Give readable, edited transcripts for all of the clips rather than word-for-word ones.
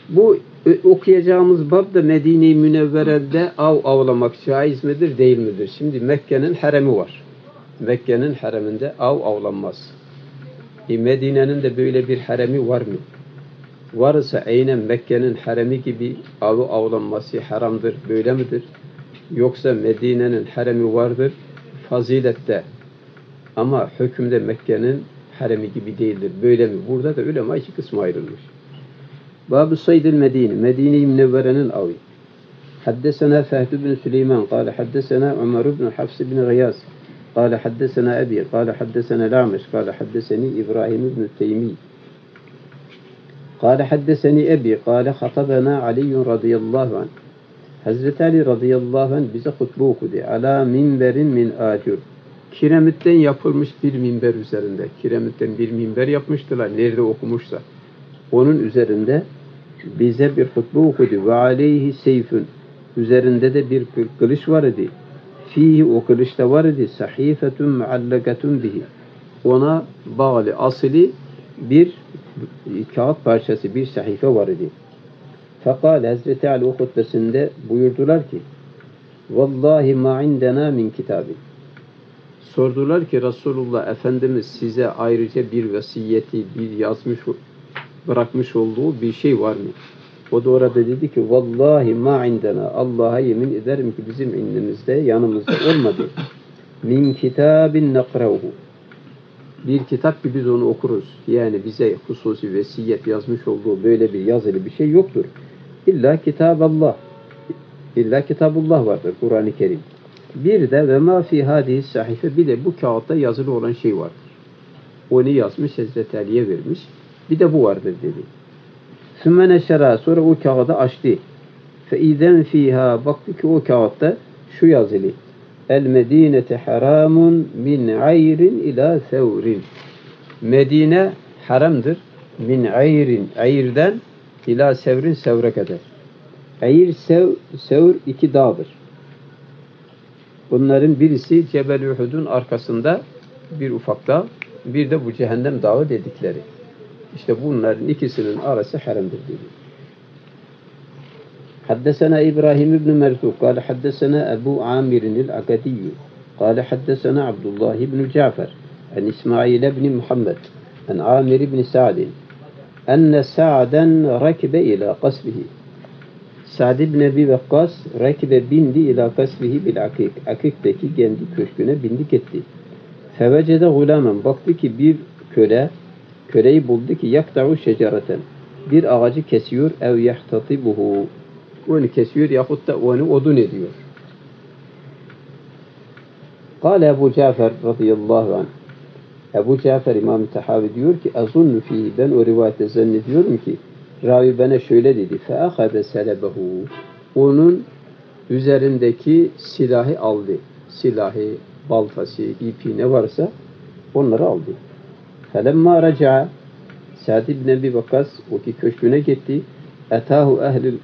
Bu okuyacağımız bab da Medine-i Münevvere'de av avlamak caiz midir, değil midir? Şimdi Mekke'nin haremi var. Mekke'nin hareminde av avlanmaz. Medine'nin de böyle bir haremi var mı? Varsa aynen Mekke'nin haremi gibi avı avlanması haramdır, böyle midir? Yoksa Medine'nin haremi vardır, fazilette ama hükümde Mekke'nin haremi gibi değildir, böyle mi? Burada da ulema iki kısma ayrılmış. Bab-ı Saydil Medine, Medine-i Münevvere'nin avı. Haddesena Fehd bin Süleyman, kâle haddesena Ömer bin Hafs bin Gıyas, kâle haddesena Ebi, kâle haddesena La'meş, kâle haddeseni İbrahim bin Teymi. قال حدثني أبي قال خطبنا علي رضي الله عنه. Hazreti Ali radıyallahu anh bize hutbe okudu. Ala minberin min acur. Kiremitten yapılmış bir minber üzerinde. Kiremitten bir minber yapmıştılar. Nerede okumuşsa. Onun üzerinde bize bir hutbe okudu. Ve aleyhi seyfun. Üzerinde de bir kılıç var idi. Fihi o kılıçta var idi. Sahifetun muallakatun bihi. Ona bağlı asili bir kağıt parçası, bir sahife var idi. Fakat Hazreti Ali o hutbesinde buyurdular ki vallahi ma indena min kitabi. Sordular ki Resulullah Efendimiz size ayrıca bir vasiyeti, bir yazmış, bırakmış olduğu bir şey var mı? O da orada dedi ki vallahi ma indena, Allah'a yemin ederim ki bizim indimizde, yanımızda olmadı. Min kitabin nakrahu. Bir kitap ki biz onu okuruz. Yani bize hususi vesiyet yazmış olduğu böyle bir yazılı bir şey yoktur. İlla Kitaballah. İlla Kitabullah vardır Kur'an-ı Kerim. Bir de ve ma fi hadihi sahife, bir de bu kağıtta yazılı olan şey vardır. Onu yazmış, Hazreti Ali'ye vermiş. Bir de bu vardır dedi. Sümme neşera, sonra o kağıdı açtı. Fe iden fiha, baktı ki o kağıtta şu yazılı. El medinete haramun min ayrin ila sevrin. Medine haramdır. Min ayrin, ayirden ila sevrin, sevre kadar. Ayir, sevr iki dağdır. Bunların birisi Cebel Uhud'un arkasında bir ufak dağ, bir de bu cehennem dağı dedikleri. İşte bunların ikisinin arası haramdır dedi. حدثنا إبراهيم بن مرزوق قال حدثنا أبو عامر العقدي قال حدثنا عبد الله بن جعفر عن إسماعيل بن محمد عن عامر بن سعد أن سعدا ركب إلى قصره. Sa'd ibn Ebi Vakkas rakibe bindi ila kasrihi bil akik. Akik'teki kendi köşküne bindik etti. Fevecede gulamen, baktı ki bir köleyi buldu ki yakta'u şecereten, bir ağacı kesiyor, ev yahtatibuhu, onu kesiyor yahut da onu odun ediyor. Kâle Ebu Cafer radıyallahu anh. Ebu Cafer İmam-ı Tahavi diyor ki azunnu fihi, ben o rivayete zannediyorum ki ravi bana şöyle dedi. Feâhade selebehu, onun üzerindeki silahı aldı. Silahı, baltası, ipi ne varsa onları aldı. Felemma raca'a, Sa'd ibn Ebi Vakkas o ki köşküne gitti. Etâhu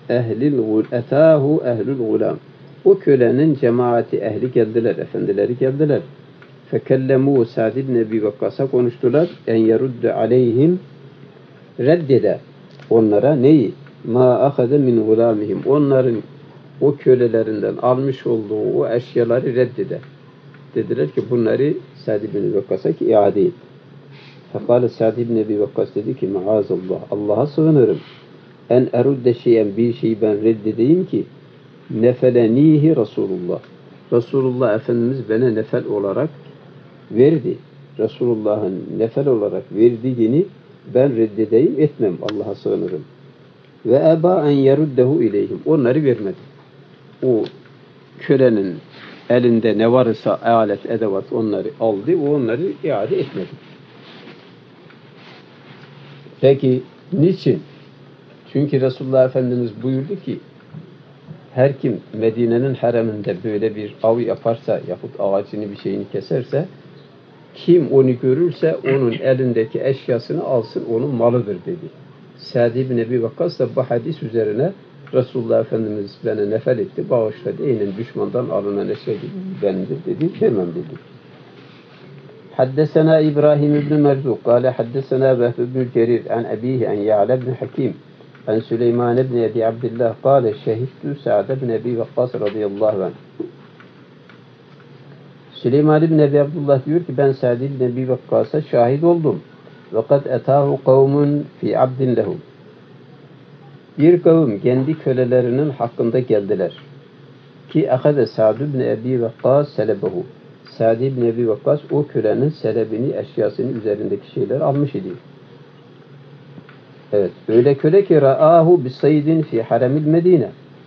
ehlül gulam. O kölenin cemaati ehli geldiler, efendileri geldiler. Fekellemu Sa'd ibn Ebi Vakkas'a konuştular. En yerudde aleyhim, reddede onlara neyi? Ma ahade min gulamihim. Onların o kölelerinden almış olduğu o eşyaları reddede. Dediler ki bunları Sa'd ibn Ebi Vakkas'a ki iade et. Fekale Sa'd ibn Ebi Vakkas dedi ki maazallah, Allah'a sığınırım. En erudde şeyen, bir şeyi ben reddedeyim ki nefelenihi Resulullah. Resulullah Efendimiz bana nefel olarak verdi. Resulullah'ın nefel olarak verdiğini ben reddedeyim, etmem. Allah'a sığınırım. Ve eba en yeruddehu ileyhim. Onları vermedi. O kölenin elinde ne varsa alet, edevat onları aldı. O onları iade etmedi. Peki niçin? Çünkü Resulullah Efendimiz buyurdu ki her kim Medine'nin hareminde böyle bir av yaparsa yahut ağacını bir şeyini keserse, kim onu görürse onun elindeki eşyasını alsın, onun malıdır dedi. Sa'd ibn Ebi Vakkas da bu hadis üzerine Resulullah Efendimiz bana nefel etti, bağışladı. Eynen düşmandan alınan eşya benimdir dedi, demem dedi. Haddesena İbrahim ibn Merzuk, kâle haddesena Vehb ibn Cerir, an abihi, an Ya'la ibn Hakim, An Süleyman ibn Ebi Abdillah kâle şehittu Sa'd ibn Ebi Vakkas radıyallahu anh. Süleyman ibn Ebi Abdullah diyor ki ben Sa'd ibn Ebi Vakkas'a şahit oldum. Ve kad etâhu kavmun fi abdin lehum. Bir kavim kendi kölelerinin hakkında geldiler. Ki akade Sa'd ibn Ebi Vakkas selebehu. Sa'd ibn Ebi Vakkas o kölenin selebini, eşyasını, üzerindeki şeyleri almış idi. Evet, öyle köle ki ra'ahu bisaydin fi haremil Medine.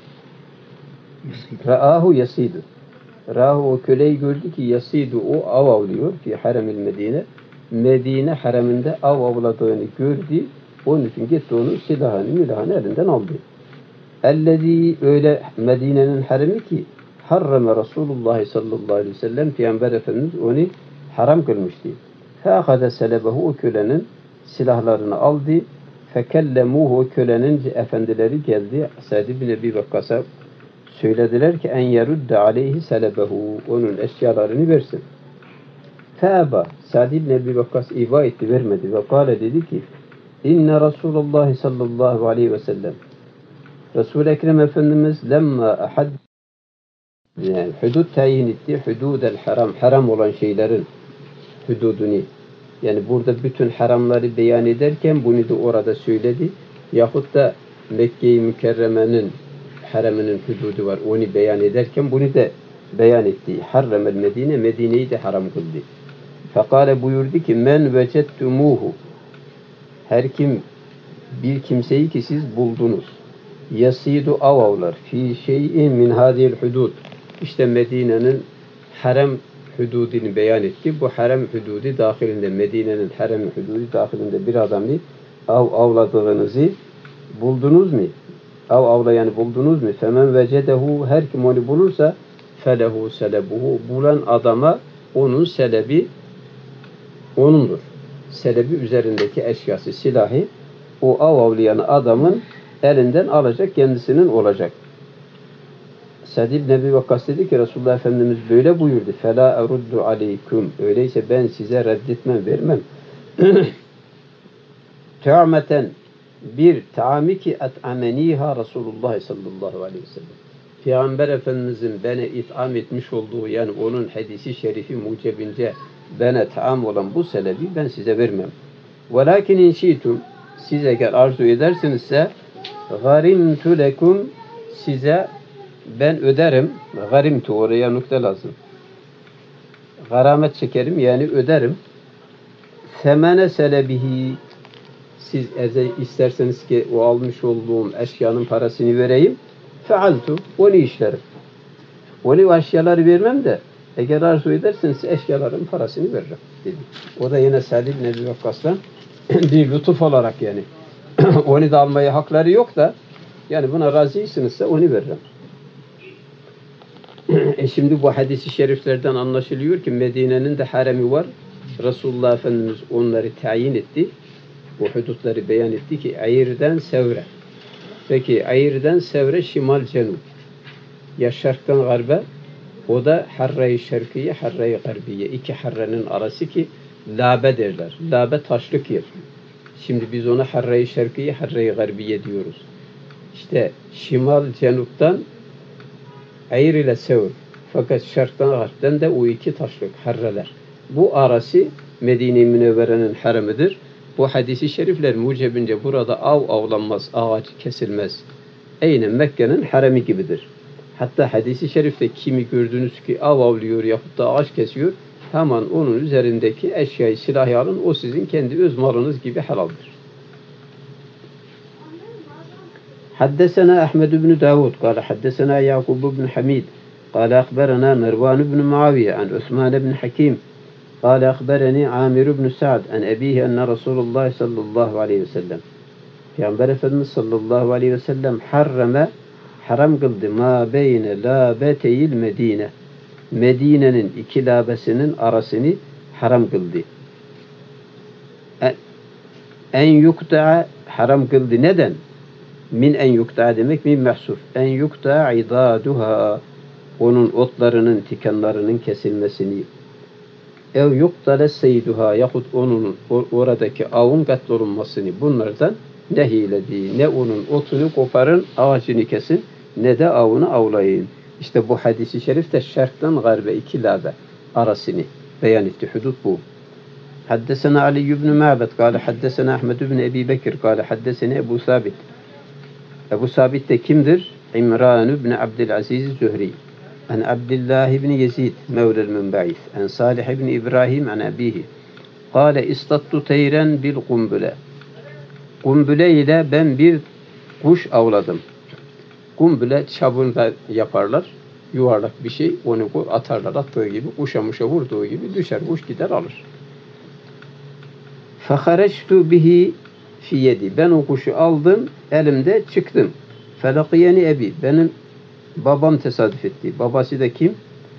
Ra'ahu yasidu. Ra'ahu o köleyi gördü ki yasidu o av avlıyor fi haremil Medine. Medine hareminde av avladığını gördü. Onun için gitti onun silahını, milahını elinden aldı. Ellezî öyle Medine'nin haremi ki harrame Resulullah sallallahu aleyhi ve sellem Peygamber Efendimiz onu haram kılmıştı. Fe'akade selebehu o kölenin silahlarını aldı. Fekellemuhu o kölenin efendileri geldi. Sa'd ibn Ebi Vakkas'a söylediler ki en yerudde aleyhi selebehu onun eşyalarını versin. Fe'aba Sa'd ibn Ebi Vakkas iba etti vermedi ve kâle dedi ki İnne Resulullah sallallahu aleyhi ve sellem Resul-i Ekrem Efendimiz lemma ahad yani hudud tayin etti. Hududel haram haram olan şeylerin hududunu yani burada bütün haramları beyan ederken bunu da orada söyledi. Yahut da Mekke-i Mükerreme'nin haramının hududu var. Onu beyan ederken bunu da beyan etti. Harremel Medine Medine'yi de haram kıldı. Fekale buyurdu ki men vecettumuhu her kim bir kimseyi ki siz buldunuz. Yasidu avavlar fi şeyin min hadil hudud. İşte Medine'nin harem hududunu beyan etti. Bu harem hududu dahilinde Medine'nin harem hududu dahilinde bir adamı avladığınızı buldunuz mu? Avlayanı buldunuz mu? Femen vecedehu her kim onu bulursa felehu selebuhu bulan adama onun selebi onundur. Selebi üzerindeki eşyası, silahı o avlayan adamın elinden alacak, kendisinin olacak. Sa'd ibn Ebi Vakkas dedi ki Resulullah Efendimiz böyle buyurdu. Fela eruddu aleyküm. Öyleyse ben size reddetmem, vermem. Te'ameten bir taami ki et'ameniha Resulullah sallallahu aleyhi ve sellem. Peygamber Efendimizin bana itham etmiş olduğu yani onun hadisi şerifi mucebince bana taam olan bu selebi ben size vermem. Velakin inşitum siz eğer arzu edersinizse garimtu lekum size ben öderim. Garimtu oraya nokta lazım. Garamet çekerim yani öderim. Semene selebihi siz isterseniz ki o almış olduğum eşyanın parasını vereyim. Fealtu onu işlerim. Onu eşyaları vermem de eğer arzu ederseniz eşyaların parasını veririm dedi. O da yine Sa'd ibn Ebi Vakkas'tan bir lütuf olarak yani. Onu da almaya hakları yok da yani buna razıysınızsa onu veririm. Şimdi bu hadis-i şeriflerden anlaşılıyor ki Medine'nin de haremi var. Resulullah Efendimiz onları tayin etti. Bu hudutları beyan etti ki Ayir'den Sevre. Peki Ayir'den Sevre şimal cenub. Ya şarktan garbe o da Harre-i Şerkiye, Harre-i Garbiye. İki harrenin arası ki Labe derler. Labe taşlık yer. Şimdi biz ona Harre-i Şerkiye, Harre-i Garbiye diyoruz. İşte şimal cenuptan Ayir ile Sevr. Fakat şarktan garpten de o iki taşlık harreler. Bu arası Medine-i Münevvere'nin haremidir. Bu hadisi şerifler mucebince burada avlanmaz, ağaç kesilmez. Aynen Mekke'nin haremi gibidir. Hatta hadisi şerifte kimi gördünüz ki avlıyor yahut da ağaç kesiyor, hemen onun üzerindeki eşyayı, silahı alın, o sizin kendi öz malınız gibi helaldir. Haddesena Ahmed ibn Davud, kâle haddesena Yakub ibn Hamid, kâle akberena Mervan ibn Muaviye, an Osman ibn Hakim, kâle akbereni Amir ibn Sa'd, an ebihi enne Resulullah sallallahu aleyhi ve sellem. Peygamber Efendimiz sallallahu aleyhi ve sellem haram kıldı ma beyne labeteyil Medine. Medine'nin iki labesinin arasını haram kıldı. En yukta'a haram kıldı. Neden? Min en yukta'a demek min mahsuf. En yukta'a idaduha onun otlarının, tikanlarının kesilmesini. Ev yuktale seyduha yahut onun oradaki avın katlolunmasını bunlardan nehyilediği, ne onun otunu koparın, ağacını kesin, ne de avını avlayın. İşte bu hadisi şerif de şerkten garbe iki labe arasını beyan etti. Hudud bu. Haddesena Ali ibn Ma'bed kâle haddesena Ahmed ibn Ebi Bekir kâle haddesena Ebu Sabit. Ebu Sabit de kimdir? İmran ibn Abdülaziz Zühri. An Abdullah ibn Yezid mevlel Münba'is. An Salih ibn İbrahim an abihi. Kâle istattu teyren bil kumbule. Kumbule ile ben bir kuş avladım. Kumbule çabında yaparlar. Yuvarlak bir şey. Onu atarlar. Attığı gibi kuşa muşa vurduğu gibi düşer. Kuş gider alır. Fehareçtu bihi fi yedi. Ben o kuşu aldım. Elimde çıktım. Felakiyeni ebi. Benim babam tesadüf etti. Babası da kim?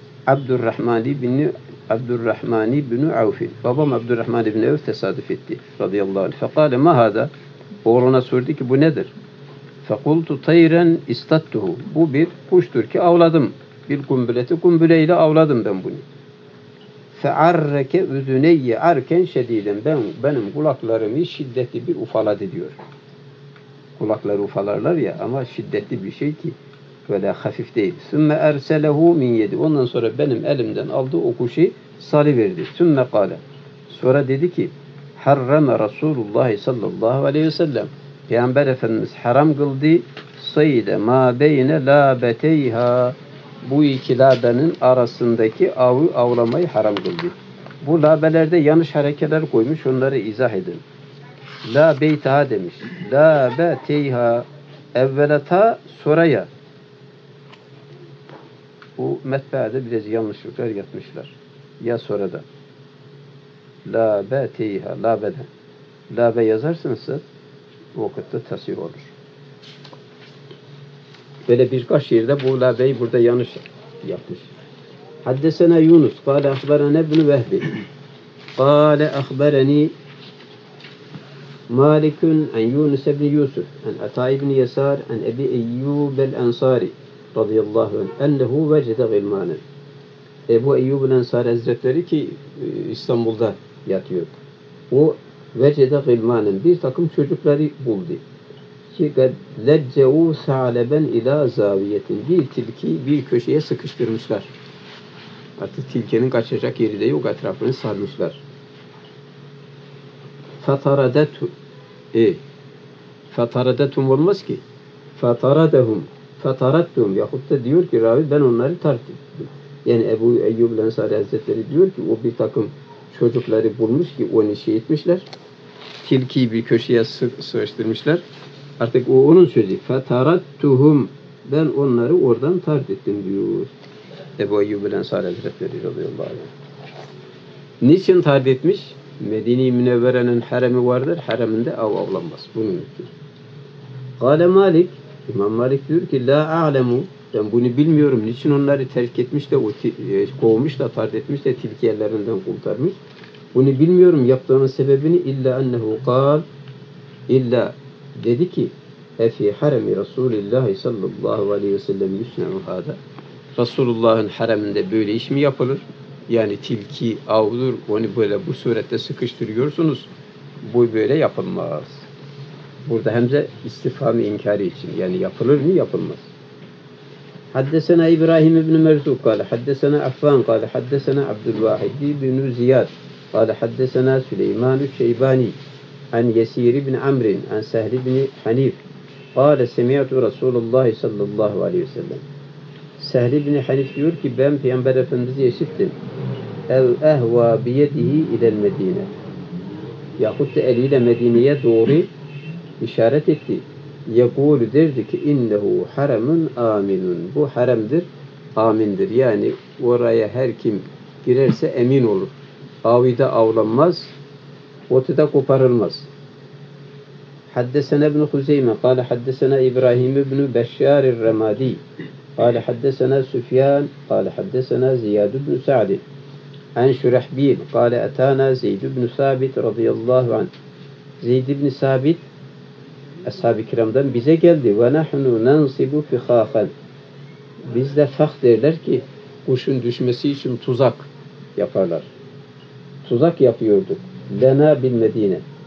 Abdurrahman bin Avf. Babam Abdurrahman bin Avf tesadüf etti. Radıyallahu anh. Fekale ma hada. Oğluna sordu ki bu nedir? Fekultu tayren istattuhu. Bu bir kuştur ki avladım. Bir kumbületi kumbüleyle avladım ben bunu. Fearreke üzüneyye arken şediden. Benim kulaklarımı şiddetli bir ufaladı diyor. Kulakları ufalarlar ya ama şiddetli bir şey ki böyle hafif değil. Sümme erselehu min yedi. Ondan sonra benim elimden aldı o kuşu salıverdi. Sümme kâle. Sonra dedi ki harrame Resulullah sallallahu aleyhi ve sellem. Peygamber Efendimiz haram kıldı. Sayde ma beyne labeteyha. Bu iki labenin arasındaki avı avlamayı haram kıldı. Bu labelerde yanlış harekeler koymuş. Onları izah edin. La beytaha demiş. La beteyha. Evvelata soraya. Bu metbaada biraz yanlışlıklar yapmışlar. Ya sonradan. La beteyha. La beden. La be yazarsınız o vakitte tasih olur. Böyle birkaç yerde bu la beyi burada yanlış yapmış. Haddesena Yunus. Kâle ahberene ibn Vehbi. Kâle ahbereni Malikun an Yunus ibn Yusuf an Ata ibn Yasar an Ebi Eyyub el-Ansari radıyallahu anh ennehu vecede gılmanen. Ebu Eyyub el-Ansari Hazretleri ki İstanbul'da yatıyor. O vecede gılmanen bir takım çocukları buldu. Ki lecce'u sa'leben ila zaviyetin. Bir tilki bir köşeye sıkıştırmışlar. Artık tilkinin kaçacak yeri de yok. Etrafını sarmışlar. Fataradetum olmaz ki. Fataradehum. Fatarattum. Yahut da diyor ki ravi ben onları tartıştım. Yani Ebu Eyyub Ensari Hazretleri diyor ki o bir takım çocukları bulmuş ki onu şey etmişler. Tilkiyi bir köşeye sıkıştırmışlar. Artık o onun sözü. Fatarattuhum. Ben onları oradan tart ettim diyor. Ebu Eyyub Ensari Hazretleri radıyallahu anh. Niçin tard etmiş? Medine-i Münevvere'nin haremi vardır. Hareminde av avlanmaz. Bunun için. Kâle Malik. İmam Malik diyor ki la a'lemu. Ben bunu bilmiyorum. Niçin onları terk etmiş de kovmuş da tard etmiş de tilki ellerinden kurtarmış. Bunu bilmiyorum. Yaptığının sebebini illa ennehu kâl. İlla dedi ki efi haremi Resulullah sallallahu aleyhi ve sellem yusne'u hâda. Resulullah'ın hareminde böyle iş mi yapılır? Yani tilki avdır, onu böyle bu surette sıkıştırıyorsunuz. Bu böyle yapılmaz. Burada hem de istifham-ı inkari için. Yani yapılır mı? Yapılmaz. Haddesena İbrahim ibn Merzuk kâle haddesena Affan kâle haddesena Abdülvahid ibn Ziyad kâle haddesena Süleyman-ı Şeybani an Yesir ibn Amrin an Sehl ibn Hanif kâle semi'tu Resulullah sallallahu aleyhi ve sellem. Sehl ibn Hanif diyor ki ben Peygamber Efendimiz'i işittim. Ev ehva biyedihi ilel Medine. Yahut da eliyle Medine'ye doğru işaret etti. Yekûlü derdi ki innehu haramun aminun. Bu haramdır, amindir. Yani oraya her kim girerse emin olur. Avida avlanmaz, otu da koparılmaz. Haddesena ibn Huzeyme kâle haddesena İbrahim ibn Beşşâr el-Remâdî kâle haddesena Süfyan kâle haddesena Ziyad ibn Sa'd an Şurahbil kâle etâna Zeyd ibn Sabit radıyallahu anh. Zeyd ibn Sabit Ashab-ı kiramdan bize geldi. Ve nahnu nansibu fihahan. Bizde fah derler ki kuşun düşmesi için tuzak yaparlar. Tuzak yapıyorduk. Lena bil Medine.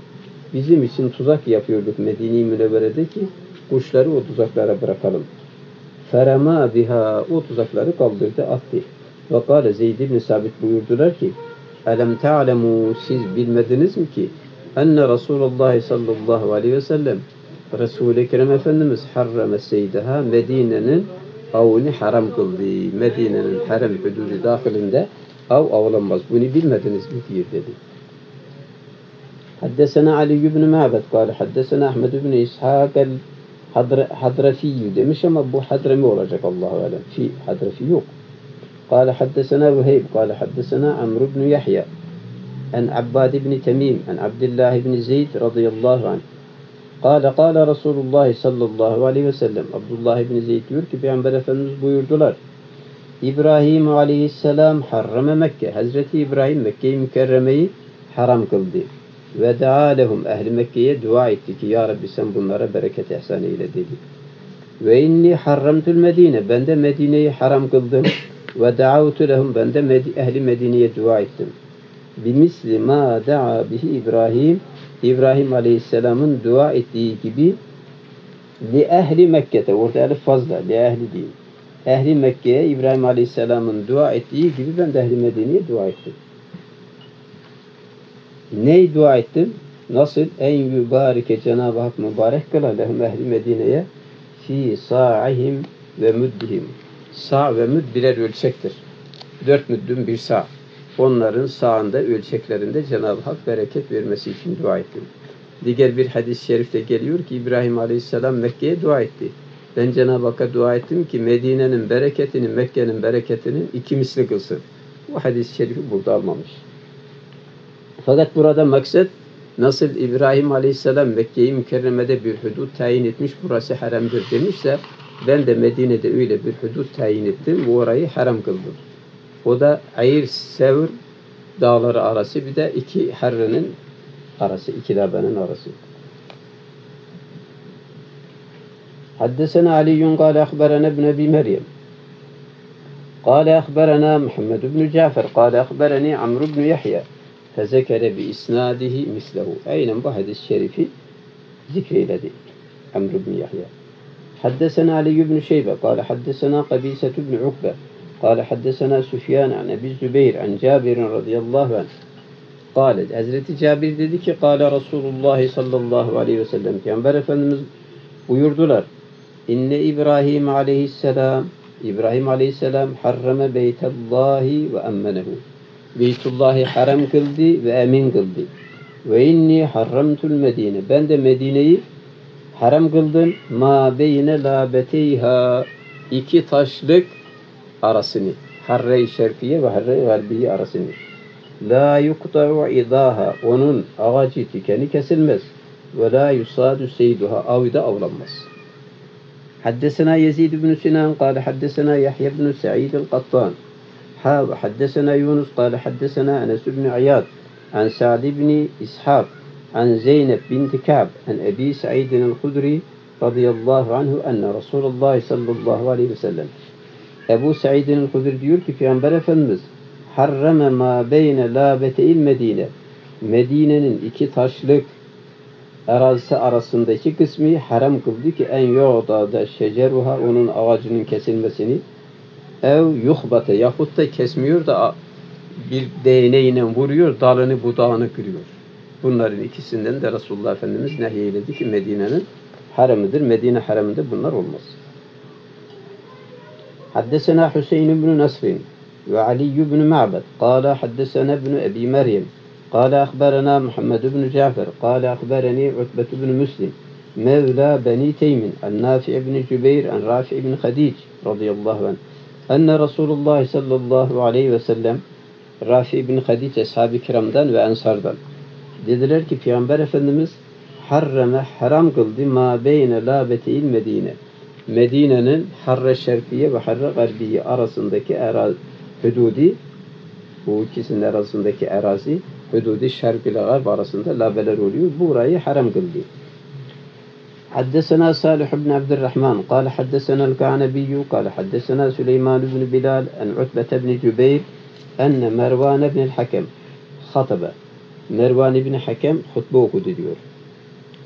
bizim için tuzak yapıyorduk Medine-i Münevvere'de ki kuşları o tuzaklara bırakalım. Ferema biha, o tuzakları kaldırdı, attı. Ve kâle Zeyd ibn Sabit buyurdular ki elem te'alemû, siz bilmediniz mi ki enne Resulullah sallallahu aleyhi ve sellem Resul-i Ekrem Efendimiz harrame seydaha, Medine'nin avını haram kıldı. Medine'nin harem hüdudu dahilinde av avlanmaz. Bunu bilmediniz mi diyor dedi. Haddesena Ali ibn Ma'bed kâle haddesena Ahmed ibn İshak el-Hadrafi demiş ama bu Hadrami olacak Allahu alem. Fi Hadrafi yok. قال حدثنا وهيب قال حدثنا عمرو بن يحيى عن عباد بن تميم عن عبد الله بن زيد رضي الله عنه قال رسول الله sallallahu aleyhi ve sellem, Abdullah ibn Zeyd diyor ki Peygamber Efendimiz buyurdular. İbrahim aleyhisselam harrame Mekke. Hazreti İbrahim Mekke-i Mükerreme'yi haram kıldı. Ve dua lehum, ehli Mekke'ye dua etti ki ya Rabbi sen bunlara bereket ihsan eyle dedi. Ve inni harramtul Medine, ben de Medine'yi haram kıldım. Ve da'avtu lehum, ben de ehli Medine'ye dua ettim. Bimisli ma da'a bihi İbrahim, İbrahim Aleyhisselam'ın dua ettiği gibi li ehli Mekke'te, orada elif fazla, li ehli değil. Ehli Mekke'ye İbrahim Aleyhisselam'ın dua ettiği gibi ben de ehli Medine'ye dua ettim. Ney dua ettim? Nasıl? En yübarike, Cenab-ı Hak mübarek kıla lehum, ehli Medine'ye fi sa'ihim ve müddihim. Sa ve müd birer ölçektir. 4 müddün bir sa. Onların sağında, ölçeklerinde Cenab-ı Hak bereket vermesi için dua ettim. Diğer bir hadis-i şerifte geliyor ki İbrahim Aleyhisselam Mekke'ye dua etti. Ben Cenab-ı Hakk'a dua ettim ki Medine'nin bereketini, Mekke'nin bereketinin 2 misli kılsın. Bu hadis-i şerifi burada almamış. Fakat burada maksat nasıl İbrahim Aleyhisselam Mekke-i Mükerreme'de bir hudut tayin etmiş, burası haramdır demişse ben de Medine'de öyle bir hudut tayin ettim ve orayı haram kıldım. O da Ayr, Sevr dağları arası, bir de iki harrenin arası, iki dabenin arası. Haddesena Aliyyun kâle ahberena ibn Ebi Meryem kâle ahberena Muhammed ibn Cafer kâle ahbereni Amr ibn Yahya fezekere bi isnadihi mislehu. Aynen bu hadis-i şerifi zikreyledi Amr ibn Yahya. حدثنا علي بن شيبة قال حدثنا قبيسة بن عقبة قال حدثنا سفيان عن أبي الزبير عن جابر رضي الله عنه قال Hazreti Cabir dedi ki قال رسول الله sallallahu aleyhi ve sellem, Peygamber Efendimiz buyurdular. İnne İbrahim aleyhisselam, İbrahim aleyhisselam harrame beytallahi ve emmenehu. Beytullah'ı haram kıldı ve emin kıldı. Ve inni harramtul Medine, ben de Medine'yi haram kıldım. Ma beyne labeteyha, 2 taşlık arasını. Harre-i Şerfiye ve Harre-i Garbiye arasını. La yukta'u idaha, onun ağacı tikeni kesilmez. Ve la yusadu seyduha, avı da avlanmaz. Haddesena Yezid ibn Sinan kâle haddesena Yahya ibn Sa'id el-Qattan haddesena Yunus kâle haddesena Enes ibn İyad an Sa'd ibn İshak عن زينب بنت كعب عن أبي سعيد الخدري رضي الله عنه أن رسول الله صلى الله عليه وسلم Ebu Said el-Hudri diyor ki Peygamber Efendimiz harrame ma beyne labete'il Medine, Medine'nin 2 taşlık arazisi arasındaki kısmı haram kıldı ki en yu'da şeceruha, onun ağacının kesilmesini, ev yuhbate, yahut da kesmiyor da bir değneğine vuruyor, dalını budağını kırıyor. Bunların ikisinden de Resulullah Efendimiz nehyeledi ki Medine'nin haramıdır. Medine haramında bunlar olmaz. Haddesena Hüseyin ibn Nasrin ve Ali ibn Ma'bed kâle haddesena ibn Ebi Meryem kâle ahberena Muhammed ibn Cafer kâle ahbereni Utbet ibn Müslim mevla Beni Teymin an Nafi ibn Cübeyr an Rafi ibn Khadic radıyallahu anh enne Resulullah sallallahu aleyhi ve sellem, Rafi ibn Khadic ashab-ı kiramdan ve ensardan dediler ki Peygamber Efendimiz harrame, haram kıldı ma beyne labete'il Medine, Medine'nin Harre Şerfiye ve Harre Garbiye arasındaki arazi, hududi, bu ikisinin arasındaki arazi, hududi şerk ile garb arasında labeler oluyor. Burayı haram kıldı. حدثنا صالح بن عبد الرحمن قال حدثنا الكعنبي قال حدثنا سليمان بن بلال عن عتبة بن جبير أن مروان بن الحكم خطب. Mervan İbni Hakem hutbe okudu diyor.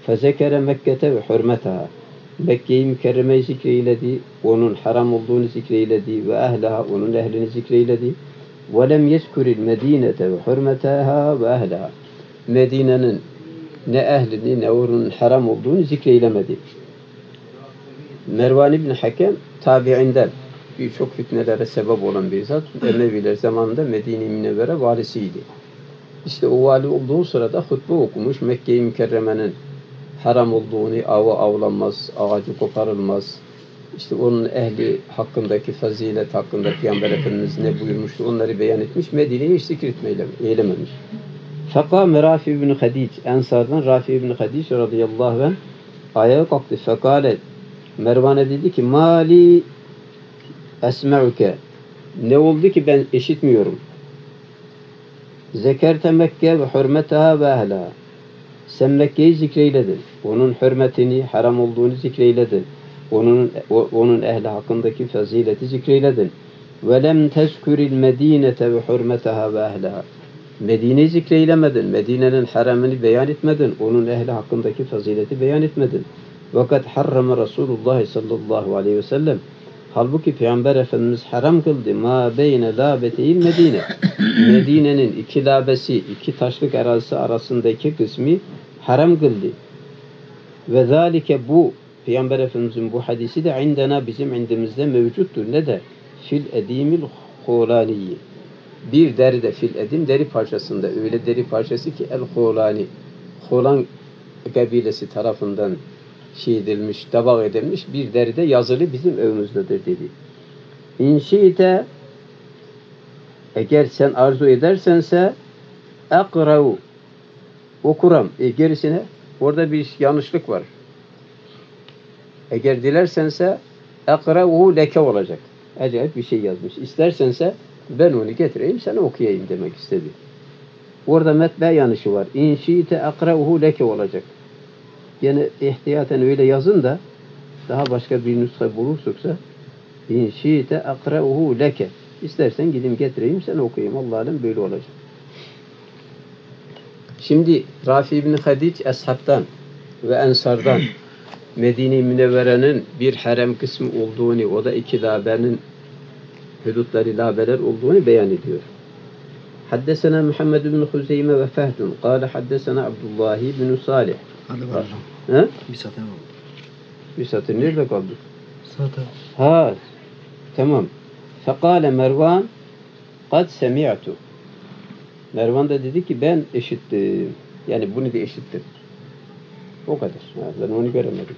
Fezekere Mekke'te ve hürmetaha. Mekke'yi mükerremeyi zikreyledi, onun haram olduğunu zikreyledi ve ehleha, onun ehlini zikreyledi. Ve lem yezkuril medinete ve hürmetaha ve ehleha. Medine'nin ne ehlini ne onun haram olduğunu zikreylemedi. Mervan İbni Hakem tabi'inden birçok fitnelere sebep olan bir zat. Emeviler zamanında Medine-i Münevvere valisiydi. İşte o vali olduğu sırada hutbe okumuş. Mekke-i Mükerreme'nin haram olduğunu, avı avlanmaz, ağacı koparılmaz. İşte onun ehli hakkındaki fazilet hakkında Peygamber Efendimiz ne buyurmuştu onları beyan etmiş. Medine'yi hiç zikretmemiş. Fekâme Rafi ibn Hadic, Ensar'dan Rafi ibn Hadic radıyallahu anh ayağa kalktı. Fekâlet, Mervan'a dedi ki mali esme'uke, ne oldu ki ben işitmiyorum. Zekerte Mekke ve hürmetaha ve ehleha. Sen Mekke'yi zikreyledin. Onun hürmetini, haram olduğunu zikreyledin. Onun ehli hakkındaki fazileti zikreyledin. Ve lem tezkuril medinete ve hürmetaha ve ehleha. Medine'yi zikreylemedin. Medine'nin haramını beyan etmedin. Onun ehli hakkındaki fazileti beyan etmedin. Vakat harrama Resulullah sallallahu aleyhi ve sellem. Halbuki Peygamber Efendimiz haram kıldı. Ma beyne lâbeteyn Medine. Medine'nin iki labesi, iki taşlık arazisi arasındaki kısmı haram kıldı. Ve zâlike bu Peygamber Efendimizin bu hadisi de indena bizim indimizde mevcuttur. Ne de? Fil edimil hulaniyi. Bir deride fil edim deri parçasında öyle deri parçası ki el hulani. Hulan kabilesi tarafından edilmiş, tabak edilmiş bir deride yazılı bizim evimizdedir dedi. İnşi'te eğer sen arzu edersense akra'u okuram. Gerisine orada bir yanlışlık var. Eğer dilersense akra'u leke olacak. Acayip bir şey yazmış. İstersense ben onu getireyim sana okuyayım demek istedi. Orada metbe yanlışı var. İnşi'te akra'uhu leke olacak. Yani ihtiyaten öyle yazın da daha başka bir nüsha bulursa İnşi'te akra'uhu leke. İstersen gideyim getireyim sen okuyayım. Allah alem böyle olacak. Şimdi Rafi ibn Hadic ashabtan ve ensardan Medine-i Münevvere'nin bir harem kısmı olduğunu, o da iki labenin hudutları labeler olduğunu beyan ediyor. Haddesena Muhammed ibn Huzeyme ve Fehdun. Kâle haddesena Abdullah ibn Salih. Ha? Bir satır oldu. Bir satır nerede kaldı? Satır. Ha, tamam. Fekâle Mervan kad semi'tu. Mervan da dedi ki ben işittim. Yani bunu da işittim. O kadar. Ben onu göremedim.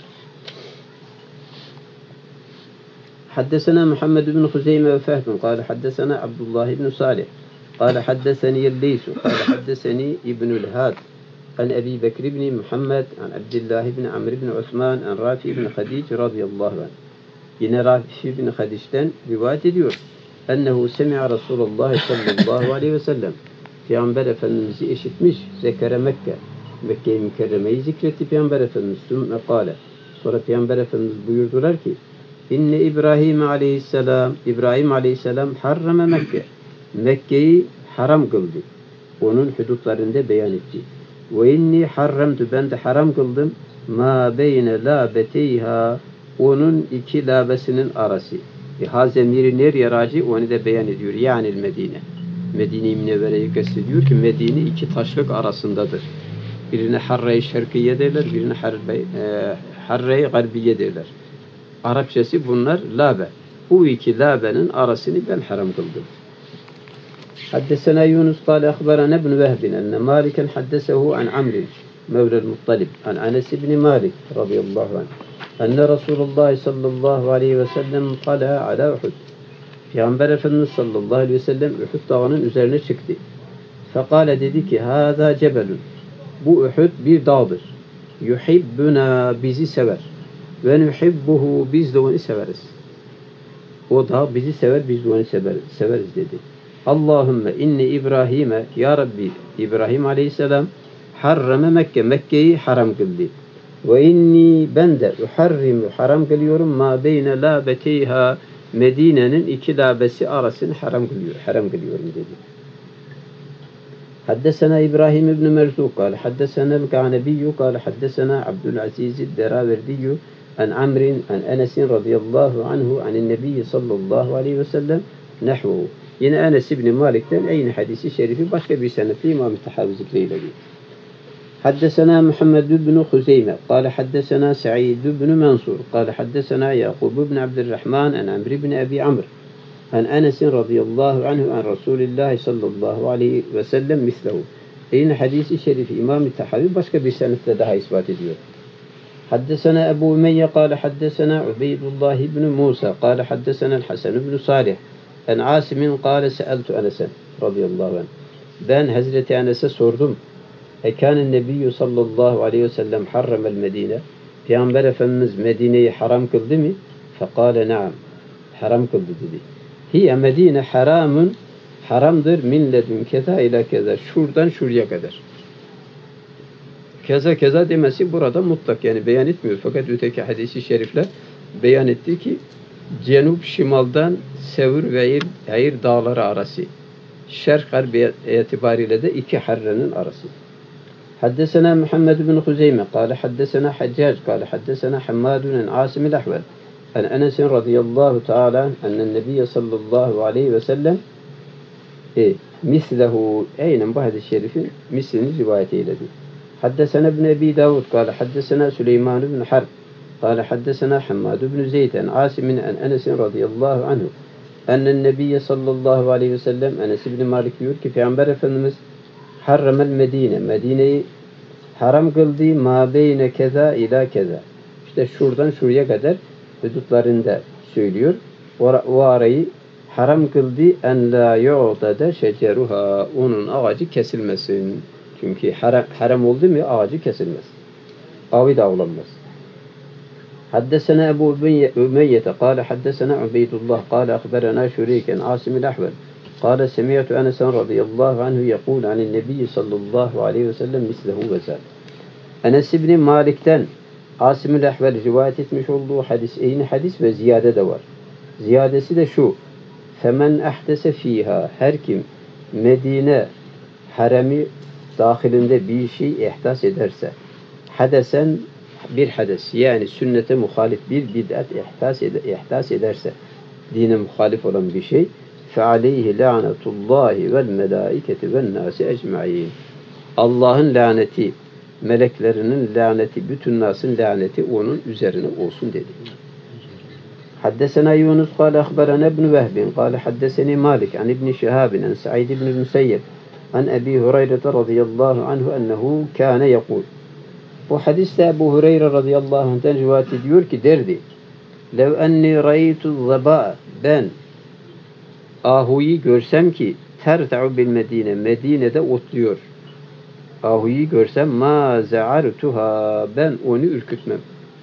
حدثنا محمد بن خزيمة وفهد قال حدثنا عبد الله بن صالح قال حدثني الليث قال حدثني ابن الهاد عن أبي بكر بن محمد عن عبد الله بن عمرو بن عثمان عن رافع بن خديج رضي الله عنه. Yine Rafi bin Hadiş'ten rivayet ediyor. Ennehu semi'a Resulullah sallallahu aleyhi ve sellem. Peygamber Efendimiz'i işitmiş. Zekere Mekke. Mekke-i Mükerreme'yi zikretti Peygamber Efendimiz. Sümme kâle. Sonra Peygamber Efendimiz buyurdular ki İnne İbrahim aleyhisselam İbrahim aleyhisselam harrame Mekke. Mekke'yi haram kıldı. Onun hudutlarında beyan etti. Ve inni harramtu ben de haram kıldım. Ma beyne labeteyha onun iki labesinin arası. Ha zemiri nereye raci onu da beyan ediyor. Yani Medine. Medine-i Münevvere'yi kastediyor ki Medine iki taşlık arasındadır. Birine Harre-i Şerkiye derler, birine Harre-i Garbiye derler. Arapçası bunlar labe. Bu iki labenin arasını ben haram kıldım. Haddesena Yunus kâle akhbarana ibn Vehbin enne Maliken haddesehu an Amrin Mevla'l Muttalib an Anas ibn Malik radıyallahu anh enne Resulullah sallallahu aleyhi ve sellem tala ala Uhud. Peygamber Efendimiz sallallahu aleyhi ve sellem Uhud dağının üzerine çıktı. Fekale dedi ki hâzâ cebelun. Bu Uhud bir dağdır. Yuhibbuna bizi sever. Ve nuhibbuhu biz de onu severiz. O dağ bizi sever, biz de onu severiz dedi. Allahümme inni İbrahim'e ya Rabbi İbrahim aleyhisselam harrame Mekke. Mekke'yi haram kıldı. Ve inni ben de uharrimu haram kılıyorum ma beyne labeteyha Medine'nin iki labesi arasını haram kılıyorum dedi. حدثنا إبراهيم بن مرزوق قال حدثنا القعنبي قال حدثنا عبد العزيز الدراوردي عن عمرو عن أنس رضي الله عنه عن النبي صلى الله عليه وسلم نحوه. Yine Enes İbni Malik'ten aynı hadisi şerifi başka bir senetle İmam-ı Tahavi zikreyle. حدثنا محمد بن خزيمة قال حدثنا سعيد بن منصور قال حدثنا يعقوب بن عبد الرحمن عن عمرو بن أبي عمرو عن أنس رضي الله عنه عن رسول الله صلى الله عليه وسلم مثله. Yine hadisi şerifi İmam-ı Tahavi başka bir senetle daha ispat ediyor. حدثنا أبو أمية قال حدثنا عبيد الله بن موسى قال حدثنا الحسن بن صالح عن عاصم قال سألت أنسا رضي الله عنه. Ben Hazreti Enes'e sordum. Ekâne nebiyyü sallallahu aleyhi ve sellem harramel Medine. Peygamber Efendimiz Medine'yi haram kıldı mı? Fekâle naam. Haram kıldı dedi. Hiye Medine haramun, haramdır min ledün keza ila keza. Şuradan şuraya kadar. Keza keza demesi burada mutlak, yani beyan etmiyor. Fakat öteki hadisi şerifler beyan etti ki cenub şimaldan Sevr ve Eir dağları arası. Şerk harbi itibariyle de iki harrenin arası. حدثنا محمد بن خزيمة قال حدثنا حجاج قال حدثنا حماد عن عاصم الأحول عن أنس رضي الله تعالى أن النبي صلى الله عليه وسلم مثله أين بهذا الشريف مثل رواية إلى حدثنا ابن أبي داود قال حدثنا سليمان بن حرب قال حدثنا حماد بن زيد عن عاصم عن أنس رضي الله عنه أن النبي صلى الله عليه وسلم أنس بن مالك diyor ki Peygamber Efendimiz harramel Medine, Medine'yi haram kıldı ma beyne keza ila keza. İşte şuradan şuraya kadar hudutlarında söylüyor. O arayı haram kıldı en la yu'tada şeceruha. Onun ağacı kesilmesin. Çünkü haram oldu mu ağacı kesilmez. Avi da avlanmaz. حدثنا أبو أمية قال حدثنا عبيد الله قال أخبرنا شريك عن عاصم الأحول قال سمعت أنس رضي الله عنه يقول عن النبي صلى الله عليه وسلم مثله وزاد. Enes İbni Malik'ten Asim-ül Ehvel rivayet etmiş olduğu aynı hadis ve ziyade de var. Ziyadesi de şu: Femen ahdese fiha, her kim Medine haremi dahilinde bir şey ihdas ederse, hadesen bir hades, yani sünnete muhalif bir bid'at ihdas ederse, dine muhalif olan bir şey, فَعَلَيْهِ لَعْنَةُ اللّٰهِ وَالْمَلَائِكَةِ وَالنَّاسِ اَجْمَعِينَ. Allah'ın laneti, meleklerinin laneti, bütün nasın laneti onun üzerine olsun dedi. حدثنا يونس قال أخبرنا ابن وهب قال حدثني مالك عن ابن شهاب عن سعيد بن المسيب عن أبي هريرة رضي الله عنه أنه كان يقول. Bu hadiste Ebu Hureyre radıyallahu anh'ten rivayet ediyor ki derdi: Lev enni raytu zaba, ben ahuyi görsem ki terta'u bil Medine, Medine'de otluyor. Ahuyi görsem ma za'artuha, ben onu ürkütmem.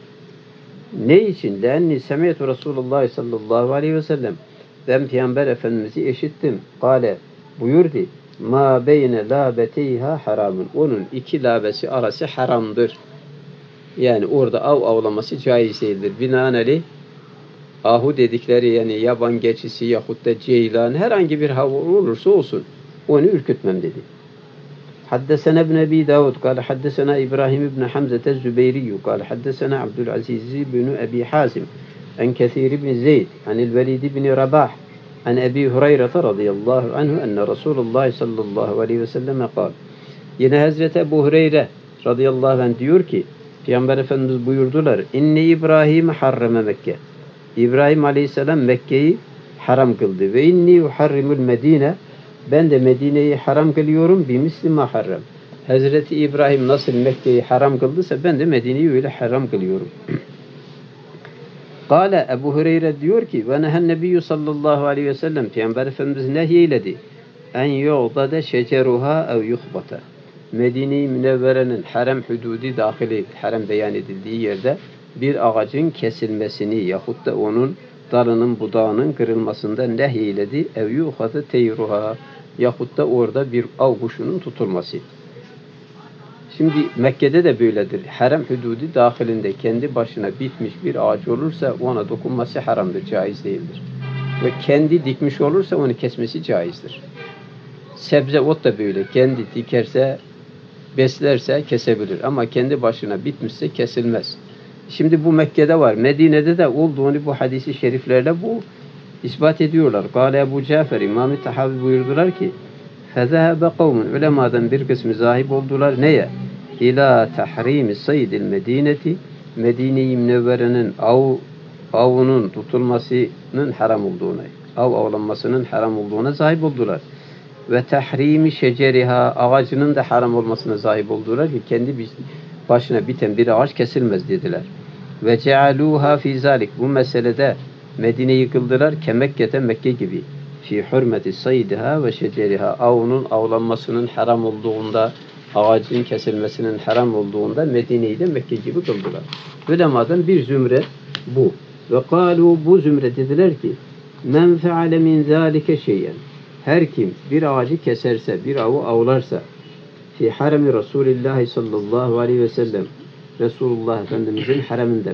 Ne için? Lenni semi'tu Resulullah sallallahu aleyhi ve sellem, ben Peygamber Efendimiz'i işittim. Kale, buyurdu: ma beyne labeteyha haramun, onun iki labesi arası haramdır. Yani orada avlaması caiz değildir. Binaenaleyh ahu dedikleri, yani yaban geçisi yahut da ceylan, herhangi bir hava olursa olsun onu ürkütmem dedi. حدثنا ابن أبي داود قال حدثنا إبراهيم بن حمزة الزبيري قال حدثنا عبد العزيز بن أبي حازم عن كثير بن زيد عن الوليد بن رباح عن أبي هريرة رضي الله عنه أن رسول الله صلى الله عليه وسلم قال. Yine Hazreti Ebu Hureyre radıyallahu anh diyor ki Peygamber Efendimiz buyurdular: İnne İbrahim harreme Mekke. İbrahim aleyhisselam Mekke'yi haram kıldı. Ve inni uharrimul Medine, ben de Medine'yi haram kılıyorum. Bir mislima harram. Hazreti İbrahim nasıl Mekke'yi haram kıldıysa ben de Medine'yi öyle haram kılıyorum. Kale, Ebu Hureyre diyor ki ve nehen nebiyyü sallallahu aleyhi ve sellem, Peygamber Efendimiz nehyeyledi. En yu'dade şeceruha ev yuhbata. Medine-i Münevvere'nin harem hududi dahili, harem beyan edildiği yerde bir ağacın kesilmesini yahut da onun dalının budağının kırılmasından nehyeledi. Ev yuhbata teyruha, yahut da orada bir av kuşunun tutulması. Şimdi Mekke'de de böyledir. Harem hududi dahilinde kendi başına bitmiş bir ağaç olursa ona dokunması haramdır, caiz değildir. Ve kendi dikmiş olursa onu kesmesi caizdir. Sebze ot da böyle. Kendi dikerse, beslerse kesebilir. Ama kendi başına bitmişse kesilmez. Şimdi bu Mekke'de var. Medine'de de olduğunu bu hadisi şeriflerle bu ispat ediyorlar. Kâle Ebu Cafer, İmam-ı Tahavi buyurdular ki فَذَهَبَ قَوْمٌ Ulemadan bir kısmı zahip oldular. Neye? İlâ tahrîmi saydil medîneti Medine-i Münevvere'nin avunun tutulmasının haram olduğuna, av avlanmasının haram olduğuna sahip oldular. Ve tahrimi şeceriha ağacının da haram olmasına sahip oldular ki kendi başına biten bir ağaç kesilmez dediler. Ve cealuha fi zalik bu meselede Medine yıkıldılar ke Mekke'de Mekke gibi. Fi hurmeti saydiha ve şeceriha avunun avlanmasının haram olduğunda ağacın kesilmesinin haram olduğunda Medine'yi de Mekke gibi kıldılar. Ulemadan bir zümre bu. Ve kalu bu zümre dediler ki men feale min zalike şeyen her kim bir ağacı keserse, bir avı avlarsa fi haremi Resulullah sallallahu aleyhi ve sellem Resulullah Efendimizin hareminde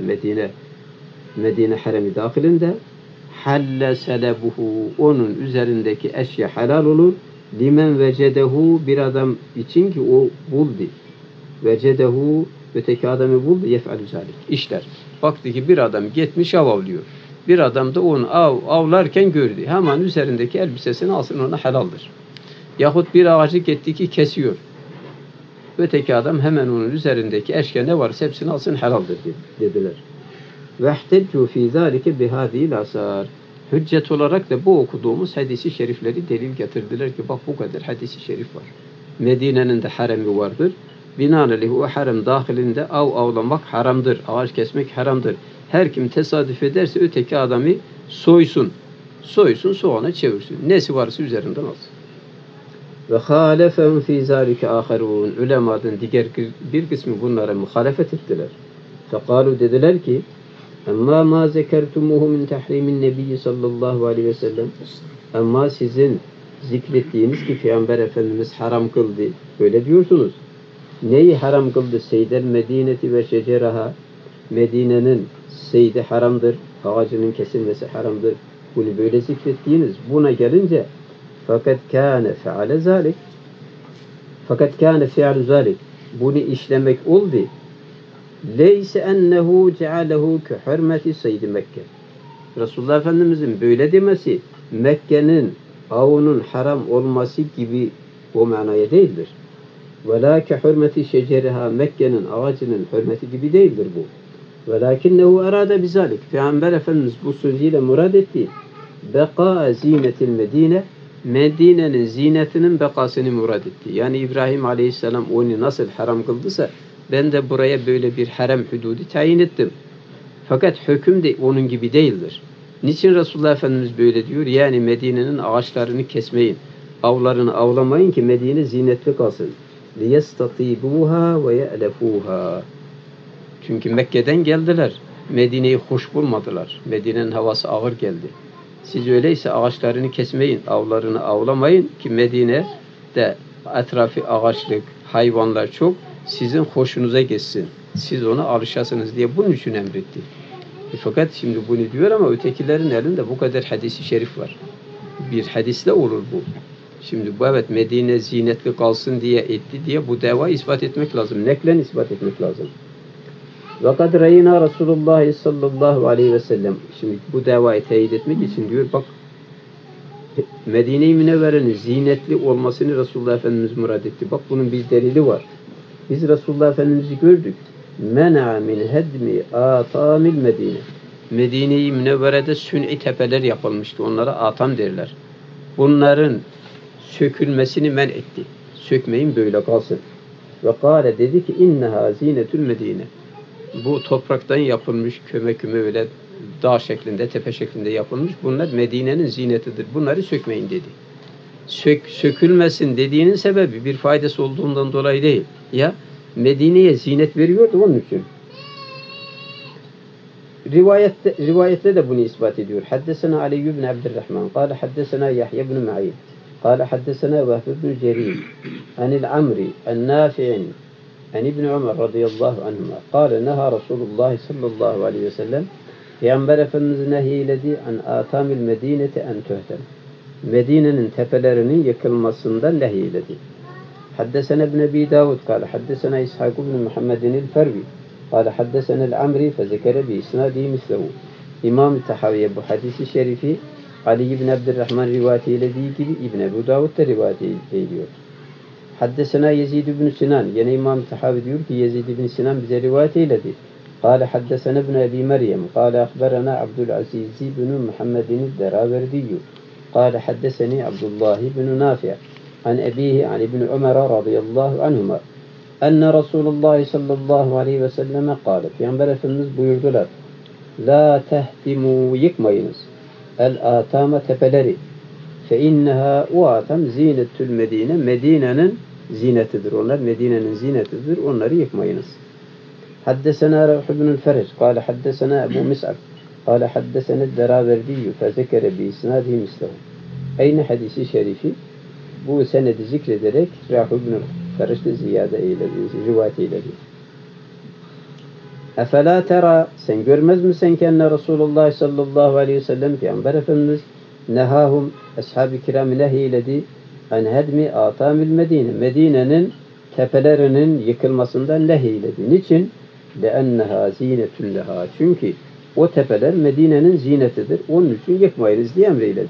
Medine haremi dahilinde halle selebuhu onun üzerindeki eşya halal olur. Limen vecedehu bir adam için ki o buldu. Vecedehu öteki adamı buldu yef'alü zalik. İşler. Baktı ki bir adam gitmiş av avlıyor. Bir adam da onu avlarken gördü. Hemen üzerindeki elbisesini alsın ona helaldir. Yahut bir ağacı gitti ki kesiyor. Öteki adam hemen onun üzerindeki eşya ne varsa hepsini alsın helaldir dediler. Vehteccu fî zâlike bihâzîl asâr. Hüccet olarak da bu okuduğumuz hadisi şerifleri delil getirdiler ki bak bu kadar hadisi şerif var. Medine'nin de haremi vardır. Binaenaleyh o harem dahilinde avlamak haramdır. Ağaç kesmek haramdır. Her kim tesadüf ederse öteki adamı soysun. Soysun soğana çevirsin. Nesi varsa üzerinden alsın. Ve halefehum fî zâlike âherûn. Ulemadan diğer bir kısmı bunlara muhalefet ettiler. Fekalu dediler ki amma ma zekertumuhu min tahrimin nebiyyi sallallahu aleyhi ve sellem ama sizin zikrettiğiniz ki Peygamber Efendimiz haram kıldı. Böyle diyorsunuz. Neyi haram kıldı? Seydel medineti ve şeceraha Medine'nin seydi haramdır. Ağacının kesilmesi haramdır. Bunu böyle zikrettiğiniz buna gelince fakat kâne feale zâlik fakat kâne feale zâlik bunu işlemek oldu. Leyse ennehu cealehu ke hürmeti seydi Mekke. Resulullah Efendimizin böyle demesi Mekke'nin avının haram olması gibi o manaya değildir. Ve la ke hürmeti şeceriha Mekke'nin ağacının hürmeti gibi değildir bu. Velakinnehu erade bizalik. Peygamber Efendimiz bu sözüyle murad etti. Beka zinetil Medine Medine'nin zinetinin bekasını murad etti. Yani İbrahim Aleyhisselam onu nasıl haram kıldıysa ben de buraya böyle bir harem hududu tayin ettim. Fakat hüküm de onun gibi değildir. Niçin Resulullah Efendimiz böyle diyor? Yani Medine'nin ağaçlarını kesmeyin. Avlarını avlamayın ki Medine zinetli kalsın. لِيَسْتَطِيبُوهَا وَيَأْلَفُوهَا Çünkü Mekke'den geldiler. Medine'yi hoş bulmadılar. Medine'nin havası ağır geldi. Siz öyleyse ağaçlarını kesmeyin, avlarını avlamayın ki Medine'de etrafı ağaçlık, hayvanlar çok. Sizin hoşunuza geçsin. Siz ona alışasınız diye bunun için emretti. Fakat şimdi bunu diyor ama ötekilerin elinde bu kadar hadisi şerif var. Bir hadisle olur bu. Şimdi bu evet Medine zinetli kalsın diye etti diye bu davayı ispat etmek lazım. Neklen ispat etmek lazım. Ve kad reyna Resulullah sallallahu aleyhi ve sellem. Şimdi bu davayı teyit etmek için diyor bak Medine-i Münevvere'nin zinetli olmasını Resulullah Efendimiz murad etti. Bak bunun bir delili var. Biz Resulullah Efendimiz'i gördük. Mena min hedmi atamil Medine. Medine-i Münevvere'de sün'i tepeler yapılmıştı. Onlara atam derler. Bunların sökülmesini men etti. Sökmeyin böyle kalsın. Ve kâle dedi ki inneha zinetül Medine. Bu topraktan yapılmış küme öyle dağ şeklinde, tepe şeklinde yapılmış. Bunlar Medine'nin zinetidir. Bunları sökmeyin dedi. Sökülmesin dediğinin sebebi bir faydası olduğundan dolayı değil. Ya Medine'ye zinet veriyordu onun için. Rivayette de bunu ispat ediyor. Haddesena Ali ibn Abdurrahman. Kâle haddesena Yahya ibn Ma'in. Kâle haddesena Vahb ibn Cerir. Anil Amri. An-Nafi'in. An İbn Ömer radıyallahu anhuma. Kâle neha Resulullah sallallahu aleyhi ve sellem. Peygamber Efendimiz nehyiledi an atamil medineti en tuhtem. Medine'nin tepelerinin yıkılmasından nehyiledi. Haddesena ibn Ebi Davud kâle haddesena İshak ibn Muhammedin el-Fervi kâle haddesena el-Amri fezekere bi isnâdi mislehu. İmam-ı Tahaviye bu hadisi şerifi Ali ibn Abdurrahman rivayet eylediği gibi İbn Ebu Davud da rivayet ediyor. Haddesena Yezid ibn Sinan. Yine İmam-ı Tahavi diyor ki Yezid ibn Sinan bize rivayet eyledi. Kâle haddesena ibn Ebi Meryem. Kâle akberana Abdülaziz ibn Muhammedin el-Deraverdiyyü. Kâle haddeseni Abdullah ibn Nafi' an ebihi an ibn Ömer radıyallahu anhuma. Enne Resulullah sallallahu aleyhi ve selleme kâle. Peygamber Efendimiz buyurdular. La tehdimu yıkmayınız. El-atama tepeleri. Fe inneha o atam zinetül Medine. Medine'nin zinetidir. Onlar Medine'nin zinetidir. Onları yıkmayınız. Haddesena Ravh ibn Fereç. Kâle haddesena Ebu Mis'ab. Kâle haddesena Deraverdiyyü. Fezekere bi isnâdihi mislehu. Aynı hadisi şerifi bu senedi zikrederek Ravh ibn Fereç'te ziyade eyledi. Rivayet eyledi. Efela tera, sen görmez misin ki enne Resulullah sallallahu aleyhi ve sellem Peygamber Efendimiz nehahum ashab-ı kiram nehyiledi en hedmi atamil Medine. Medine'nin tepelerinin yıkılmasından nehyiledi. Niçin? Lenneha zinetun leha. Çünkü o tepeler Medine'nin zinetidir. Onun için yıkmayınız diye emreyledi.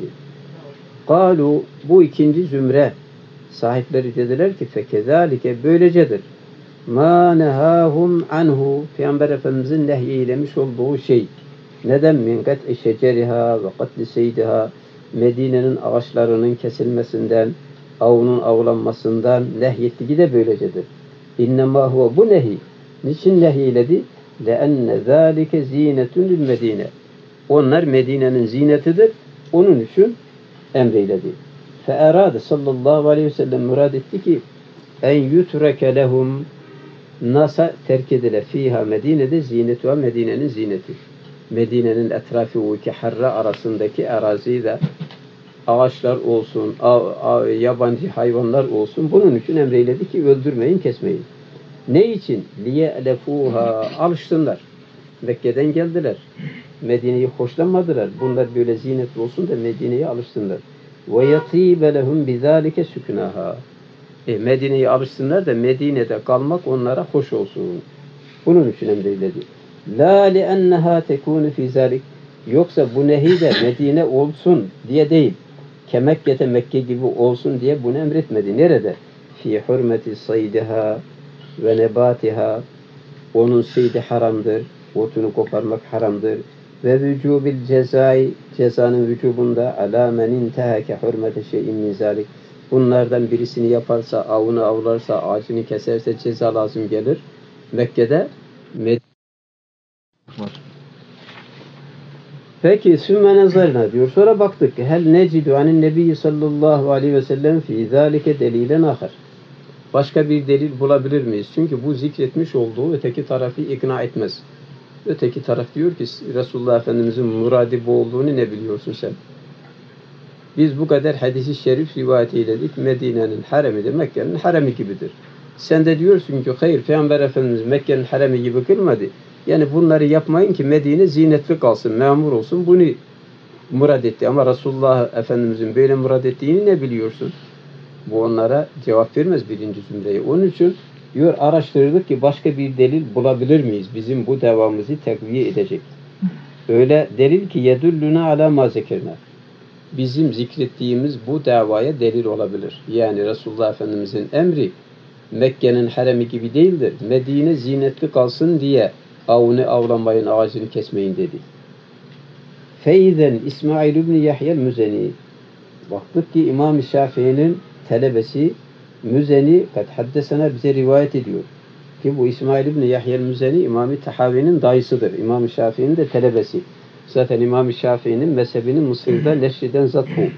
Kalu, bu ikinci zümre sahipleri dediler ki fekezalike böylecedir. Ma nehahum anhu. Peygamber Efendimizin nehyeylemiş olduğu şey. Neden? Min kat'i şeceriha ve katli seydiha. Medine'nin ağaçlarının kesilmesinden, avının avlanmasından nehyettiği de böylecedir. İnnemâ huve bu nehi. Niçin nehyiledi? Leenne zâlike zînetun lil Medine. Onlar Medine'nin zinetidir. Onun için emreyledi. Fe erâde sallallahu aleyhi ve sellem murad etti ki en yutreke lehum nasıl terk edilir fiha Medine'de zinetuha Medine'nin zineti. Medine'nin etrafı o iki harra arasındaki araziyi de ağaçlar olsun, yabancı hayvanlar olsun. Bunun için emreyledi ki öldürmeyin, kesmeyin. Ne için? Liye'lefuha. Alışsınlar. Mekke'den geldiler. Medine'yi hoşlanmadılar. Bunlar böyle zinetli olsun da Medine'ye alışsınlar. Ve yatibe lehum bizalike sükunaha. Medine'ye alışsınlar da Medine'de kalmak onlara hoş olsun. Bunun için emreyledi. La li'enneha tekunu fi zalik. Yoksa bu nehi de Medine olsun diye değil. Mekke'de Mekke gibi olsun diye bunu emretmedi. Nerede? Fi hurmeti saydiha ve nebatiha. Onun seydi haramdır. Otunu koparmak haramdır. Ve vücubil cezai. Cezanın vücubunda ala men inteheke hurmete şeyin min zalik. Bunlardan birisini yaparsa, avını avlarsa, ağacını keserse ceza lazım gelir. Mekke'de Peki sümme nazarına diyor. Sonra baktık ki hel necidu anin nebiyyi sallallahu aleyhi ve sellem fi zalike delilen ahar. Başka bir delil bulabilir miyiz? Çünkü bu zikretmiş olduğu öteki tarafı ikna etmez. Öteki taraf diyor ki Resulullah Efendimizin muradi bu olduğunu ne biliyorsun sen? Biz bu kadar hadisi şerif rivayet eyledik. Medine'nin haremi de Mekke'nin haremi gibidir. Sen de diyorsun ki hayır Peygamber Efendimiz Mekke'nin haremi gibi kılmadı. Yani bunları yapmayın ki Medine zinetli kalsın, memur olsun. Bunu murad etti. Ama Resulullah Efendimizin böyle murad ettiğini ne biliyorsun? Bu onlara cevap vermez birinci zümreye. Onun için diyor araştırdık ki başka bir delil bulabilir miyiz? Bizim bu davamızı takviye edecek. Öyle delil ki yedulluna ala ma zekirna. Bizim zikrettiğimiz bu davaya delil olabilir. Yani Resulullah Efendimizin emri Mekke'nin haremi gibi değildir. Medine zinetli kalsın diye avını avlamayın, ağacını kesmeyin dedi. Feyzen İsmail ibn Yahya el-Müzeni. Baktık ki İmam-ı Şafii'nin talebesi Müzeni kad haddesena bize rivayet ediyor. Ki bu İsmail ibn Yahya el-Müzeni İmam-ı Tahavi'nin dayısıdır. İmam-ı Şafii'nin de talebesi. Zaten İmam-ı Şafii'nin mezhebini Mısır'da neşreden zat bu.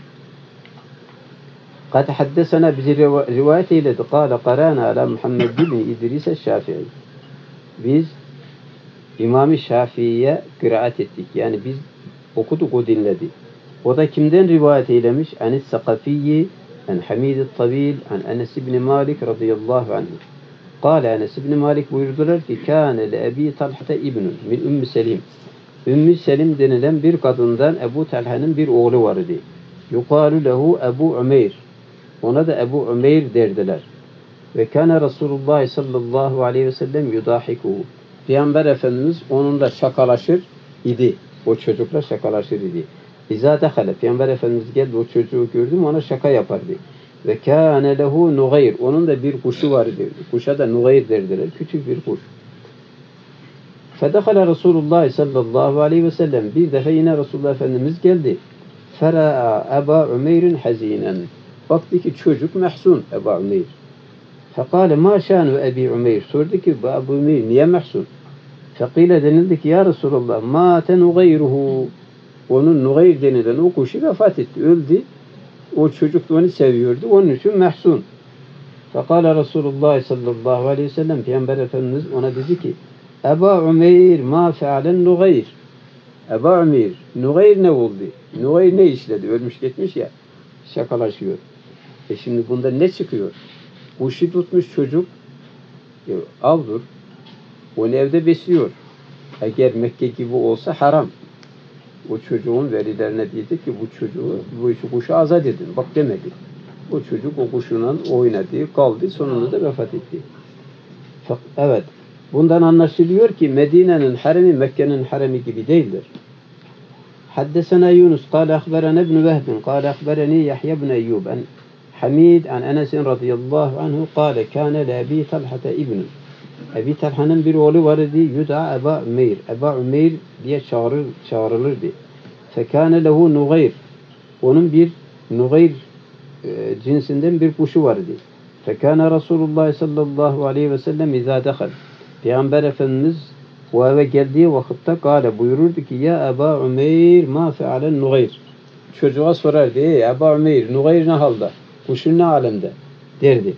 Kad haddesena bize rivayet eyledi. Kâle qarâna ala Muhammed ibn İdris el-Şafii. Biz İmam-ı Şafii'ye kıraat ettik. Yani biz okuduk, o dinledi. O da kimden rivayet eylemiş? Anis Sakafiyyi, an Hamid el-Tabil, an Enes ibn Malik radıyallahu anh. Kâle Enes ibn Malik buyurdular ki kâne le Ebi Talha'ta ibnun min Ümmü Selim. Ümmü Selim denilen bir kadından Ebu Talha'nın bir oğlu vardı. yuqalu lehu Ebu Umeyr. Ona da Ebu Umeyr derdiler. Ve kana Resulullah sallallahu aleyhi ve sellem yudahikuhu. Peygamber Efendimiz onunla şakalaşır idi. O çocukla şakalaşır idi. İzâ dehale. Peygamber Efendimiz geldi, o çocuğu gördüm, ona şaka yapardı. Ve kâne lehu nugayr. Onun da bir kuşu vardı. Kuşa da nugayr derdiler. Küçük bir kuş. Fedehale Resulullah sallallahu aleyhi ve sellem. Bir defa yine Resulullah Efendimiz geldi. Fera'a Eba Umeyr'in hazinen. Baktı ki çocuk mehzun Eba Umeyr. Fekale ma şanu Ebi Umeyr. Sordu ki Ebu Umeyr niye mehzun? Fekile denildi ki ya Resulullah ma tenugayruhu. Onun nugayr denilen o kuşu vefat etti. Öldü. O çocuk da onu seviyordu. Onun için mehzun. Fekale Resulullah sallallahu aleyhi ve sellem. Peygamber Efendimiz ona dedi ki Eba Umeyr ma fealen nugayr. Eba Umeyr, nugayr ne oldu? Nugayr ne işledi? Ölmüş gitmiş ya. Şakalaşıyor. Şimdi bunda ne çıkıyor? Kuşu tutmuş çocuk avdur. Onu evde besliyor. Eğer Mekke gibi olsa haram. O çocuğun velilerine dedi ki bu kuşu azat edin. Bak demedi. O çocuk o kuşunla oynadı, kaldı, sonunda da vefat etti. Evet. Bundan anlaşılıyor ki Medine'nin haremi Mekke'nin haremi gibi değildir. Haddesena Yunus قال أخبرنا ابن وهب قال أخبرني يحيى بن أيوب عن حميد عن أنس رضي الله عنه قال كان لأبي طلحة ابن. Ebi Talha'nın bir oğlu vardı. Yuda Eba Umeyr. Eba Umeyr diye çağrılırdı. Fekâne lehu nugayr. Onun bir nugayr cinsinden bir kuşu vardı. Fekâne Resulullah sallallahu aleyhi ve sellem izâ dehal. Peygamber Efendimiz o eve geldiği vakitte kâle buyururdu ki ya Eba Umeyr ma fealen nugayr. Çocuğa sorardı. Ey Eba Umeyr nugayr ne halde? Kuşun ne alemde? Derdi.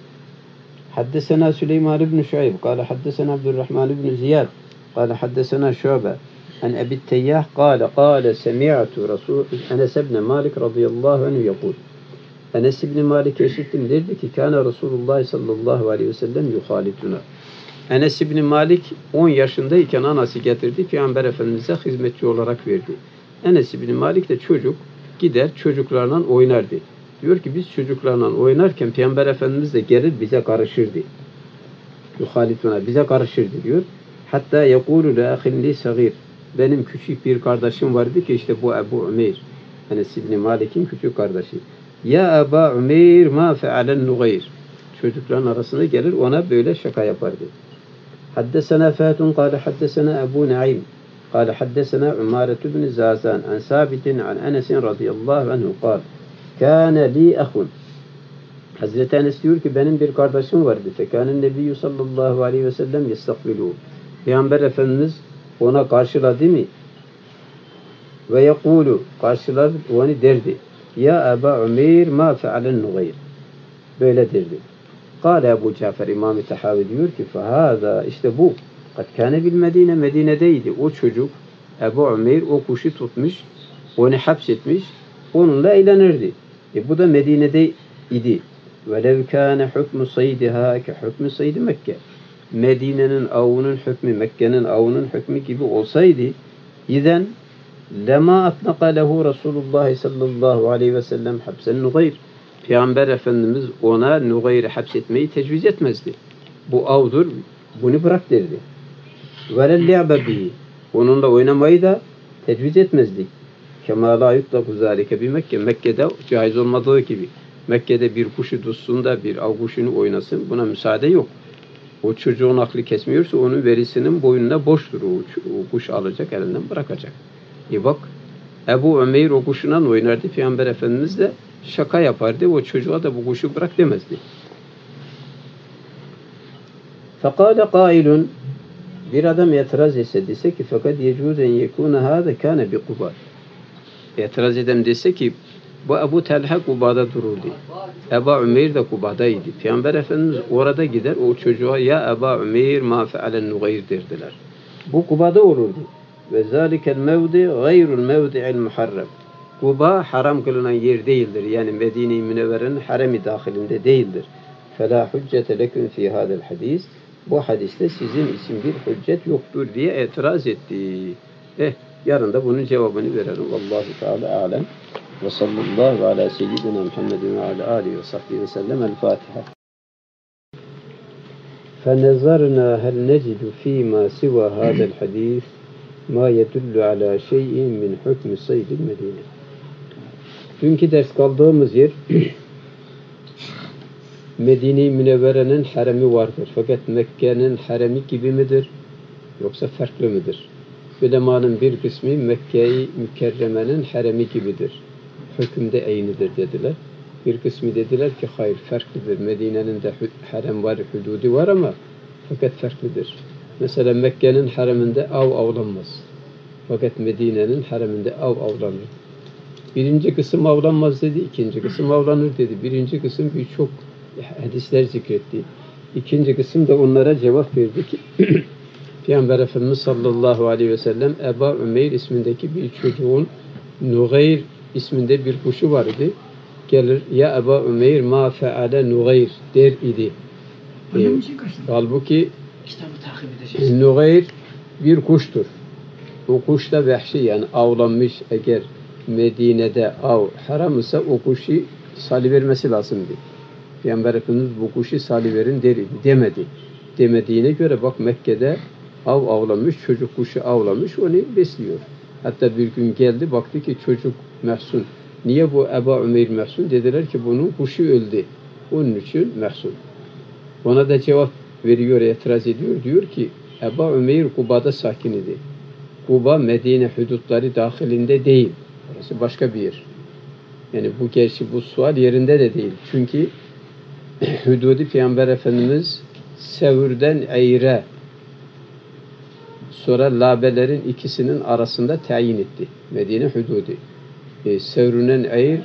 حدثنا سليمان بن شعيب قال حدثنا عبد الرحمن بن زياد قال حدثنا شعبة عن أبي التياح قال سمعت رسول أنس بن مالك رضي الله عنه يقول Enes İbni Malik eşittim derdi ki Kâne Resulullah sallallahu aleyhi ve sellem yuhalituna. Enes İbni Malik 10 yaşındayken anası getirdi. Peygamber Efendimiz'e hizmetçi olarak verdi. Enes İbni Malik de çocuk gider çocuklarla oynardı. Diyor ki biz çocuklarla oynarken Peygamber Efendimiz de gelir bize karışırdı. Yuhalituna bize karışırdı diyor. Hatta yekûlü le ahilli sagir. Benim küçük bir kardeşim vardı ki işte bu Ebu Umeyr. Enes İbni Malik'in küçük kardeşi. Ya Eba Umeyr ma fealen nugayr. Çocukların arasında gelir ona böyle şaka yapardı. Haddesena Fatun kâle haddesena Ebu Naim. Kâle haddesena Umaretu bin Zazan. An Sabitin an Enes'in radıyallahu anhu kâle. Kâne li ahun. Hazreti Enes diyor ki benim bir kardeşim vardı. Fekânen nebiyyü sallallahu aleyhi ve sellem yestakbilû. Peygamber Efendimiz ona karşıladı mı? Ve yekûlu karşıladı onu derdi. Ya Eba Umeyr ma fealen nugayr. Böyle derdi. Kâle Ebu Cafer İmam-ı Tahavi diyor ki fehâzâ işte bu. Kad kâne bil Medine Medine'deydi. O çocuk Ebu Umeyr o kuşu tutmuş. Onu hapsetmiş. Onunla eğlenirdi. Bu da Medine'de idi. Velev kâne hükmü saydiha ke hükmü saydi Mekke. Medine'nin avının hükmü, Mekke'nin avının hükmü gibi olsaydı, izen lema atnaka lehu Resulullah sallallahu aleyhi ve sellem hapsen nugayr. Peygamber Efendimiz ona nugayrı hapsetmeyi tecviz etmezdi. Bu avdur, bunu bırak derdi. Velel li'be bihi. Onunla oynamayı da tecviz etmezdi. Kema la yutlaku zâlike bi Mekke. Mekke'de caiz olmadığı gibi. Mekke'de bir kuşu tutsun da bir av kuşunu oynasın. Buna müsaade yok. O çocuğun aklı kesmiyorsa onun verisinin boynuna boştur. O kuş alacak, elinden bırakacak. Bak Ebu Umeyr o kuşundan oynardı. Peygamber Efendimiz de şaka yapardı. O çocuğa da bu kuşu bırak demezdi. Fekâle kâilun. Bir adam itiraz etse dese ki fakat yecûzen yekûne hâze kâne bi Kubâ. İtiraz eden dese ki bu Ebu Talha Kuba'da dururdu. Ebu Umeyr de Kuba'daydı. Peygamber Efendimiz orada gider o çocuğa ya Ebu Umeyr ma fealen nugayr derdiler. Bu Kuba'da olurdu. Ve zâlikel mevdi gayrul mevdi'il muharrem. Kuba haram kılınan yer değildir. Yani Medine-i Münevvere'nin haremi dahilinde değildir. فَلَا حُجَّةَ لَكُمْ فِي هَذَا الْحَدِيثِ. Bu hadiste sizin için bir hüccet yoktur diye itiraz etti. Yarın da bunun cevabını verelim. Vallahu Teala alem. Ve sallallahu ala seyyidina Muhammedin ve ala alihi ve sahbihi ve sellem. El Fatiha. فَنَظَرْنَا هَلْ نَجِدُ ف۪ي مَا سِوَى هَذَا الْحَد۪يثِ مَا يَدُلُّ عَلَى شَيْءٍ مِنْ حُكْمِ صَيْدِ الْمَد۪ينَةِ. Dünkü ders kaldığımız yer Medine-i Münevvere'nin haremi vardır. Fakat Mekke'nin haremi gibi midir? Yoksa farklı mıdır? Ulemanın bir kısmı Mekke-i Mükerreme'nin haremi gibidir. Hükümde aynıdır dediler. Bir kısmı dediler ki hayır farklıdır. Medine'nin de harem var, hududi var ama fakat farklıdır. Mesela Mekke'nin hareminde av avlanmaz. Fakat Medine'nin hareminde av avlanır. Birinci kısım avlanmaz dedi, ikinci kısım avlanır dedi. Birinci kısım birçok hadisler zikretti. İkinci kısım da onlara cevap verdi ki Peygamber Efendimiz sallallahu aleyhi ve sellem Ebu Ümeyr ismindeki bir çocuğun Nugayr isminde bir kuşu vardı. Gelir ya Ebu Ümeyr ma feale Nugayr der idi. Halbuki Nugayr bir kuştur. O kuş da vahşi yani avlanmış eğer Medine'de av haram ise o kuşu salıvermesi lazımdı. Peygamber Efendimiz bu kuşu salıverin der idi. Demedi. Demediğine göre bak Mekke'de av avlamış, çocuk kuşu avlamış, onu besliyor. Hatta bir gün geldi, baktı ki çocuk mehsun. Niye bu Ebu Ümeyr mehsun? Dediler ki bunun kuşu öldü. Onun için mehsun. Ona da cevap veriyor, itiraz ediyor. Diyor ki Ebu Ümeyr Kuba'da sakin idi. Kuba Medine hudutları dahilinde değil. Orası başka bir yer. Yani bu gerçi bu sual yerinde de değil. Çünkü hududi Peygamber Efendimiz Sevr'den Eyr'e sonra Labelerin ikisinin arasında tayin etti. Medine hududi. Sevr'ün Eyr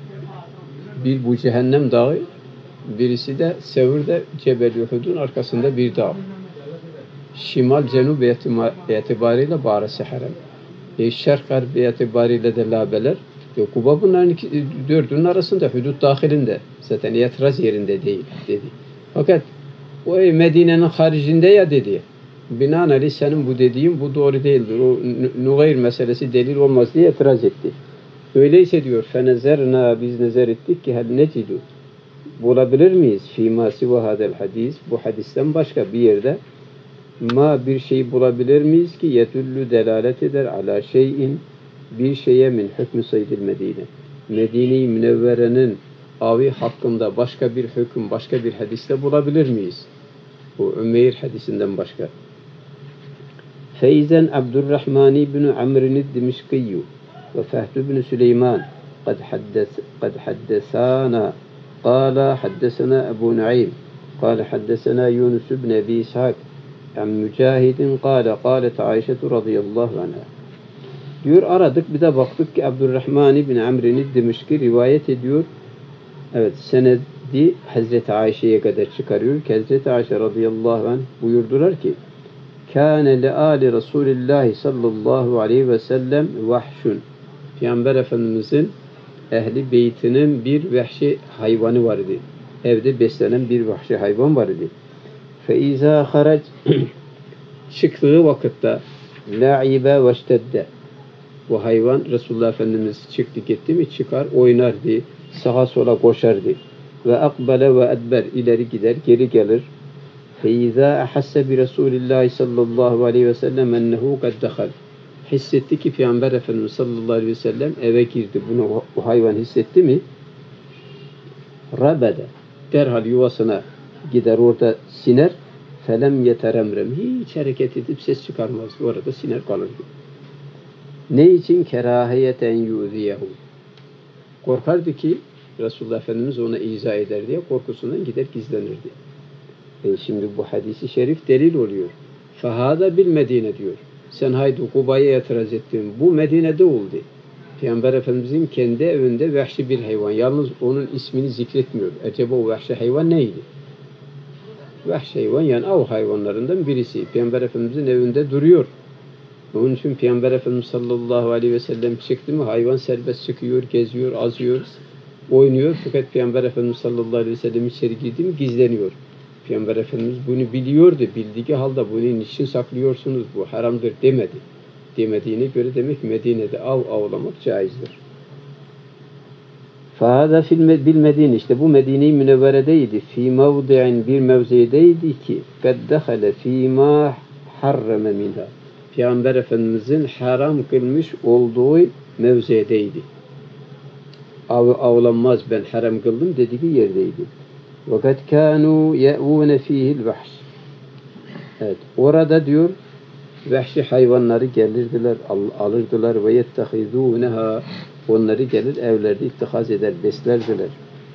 bir bu cehennem dağı, birisi de Sevr'de Cebel-i Uhud'un arkasında bir dağ. Şimal cenub itibariyle Bağrı-ı Harem. Şerk harbi itibariyle de Labeler. Kuba bunların dördünün arasında hudut dahilinde. Zaten itiraz yerinde değil dedi. Fakat o Medine'nin haricinde ya dedi. Binaenaleyh senin bu dediğin bu doğru değildir. O Nugayr meselesi delil olmaz diye itiraz etti. Öyleyse diyor fenezerna biz nezer ettik ki hel necidu bulabilir miyiz fîmâ sivâ hadel hadis bu hadisten başka bir yerde ma bir şey bulabilir miyiz ki yedüllü delalet eder ala şeyin bir şeye min hükmü saydil Medine. Medine-i Münevvere'nin avi hakkında başka bir hüküm, başka bir hadiste bulabilir miyiz? Bu Ümeyr hadisinden başka. Feyzen Abdurrahman ibn Amr'in Dimişkiyyu ve Fehd ibn Süleyman قد حدثانا قال حدثنا أبو نعيم قال حدثنا يونس بن أبي إسحاق عن مجاهد قال قالت عائشة رضي الله عنها. Diyor aradık bir de baktık ki Abdurrahman ibn Amr'in Dimişki rivayet ediyor. Evet senedi Hazreti Ayşe'ye kadar çıkarıyor. Hazreti Ayşe radıyallahu anh buyurdular ki Kâne leâli Resulillahi sallallahu aleyhi ve sellem vahşun. Peygamber Efendimizin ehli beytinin bir vahşi hayvanı vardı. Evde beslenen bir vahşi hayvan vardı. Feiza harac çıktığı vakitte la'ibe ve ştedde. Bu hayvan Resulullah Efendimiz çıktı gitti mi çıkar oynardı. Sağa sola koşardı. Ve akbele ve edber ileri gider geri gelir. Feiza ahasse bi Resulillahi sallallahu aleyhi ve sellem ennehu kad dehal. Hissetti ki Peygamber Efendimiz sallallahu aleyhi ve sellem eve girdi. Bunu bu hayvan hissetti mi? Rabede. Derhal yuvasına gider orada siner. Felem yeteremrem. Hiç hareket edip ses çıkarmaz. Orada siner kalırdı. Ne için? Kerahiyeten yuziyehu. Korkardı ki Resulullah Efendimiz ona izah eder diye korkusundan gider gizlenirdi. Şimdi bu hadisi şerif delil oluyor. Fahada bil Medine diyor. Sen haydi Kuba'ya itiraz ettin. Bu Medine'de oldu. Peygamber Efendimizin kendi evinde vahşi bir hayvan. Yalnız onun ismini zikretmiyor. Acaba o vahşi hayvan neydi? Vahşi hayvan yani av hayvanlarından birisi. Peygamber Efendimizin evinde duruyor. Onun için Peygamber Efendimiz sallallahu aleyhi ve sellem çıktı mı hayvan serbest çıkıyor, geziyor, azıyor, oynuyor. Fakat Peygamber Efendimiz sallallahu aleyhi ve sellem içeri girdi mi gizleniyor. Peygamber Efendimiz bunu biliyordu. Bildiği halde bunu niçin saklıyorsunuz? Bu haramdır demedi. Demediğine göre demek Medine'de av avlamak caizdir. Fâhâdâ bil Medine, işte bu Medine-i Münevvere'deydi. Fî mevdi'in, bir mevzideydi ki kad dehale fîmâ harreme minhâ. Peygamber Efendimizin haram kılmış olduğu mevzideydi. Avlanmaz, ben haram kıldım dediği yerdeydi. وَقَدْ كَانُوا يَأْوُونَ ف۪يهِ الْوَحْشِ. Evet, orada diyor vahşi hayvanları gelirdiler, alırdılar ve yettehizûneha, onları gelir evlerde ittihaz eder, beslerdiler.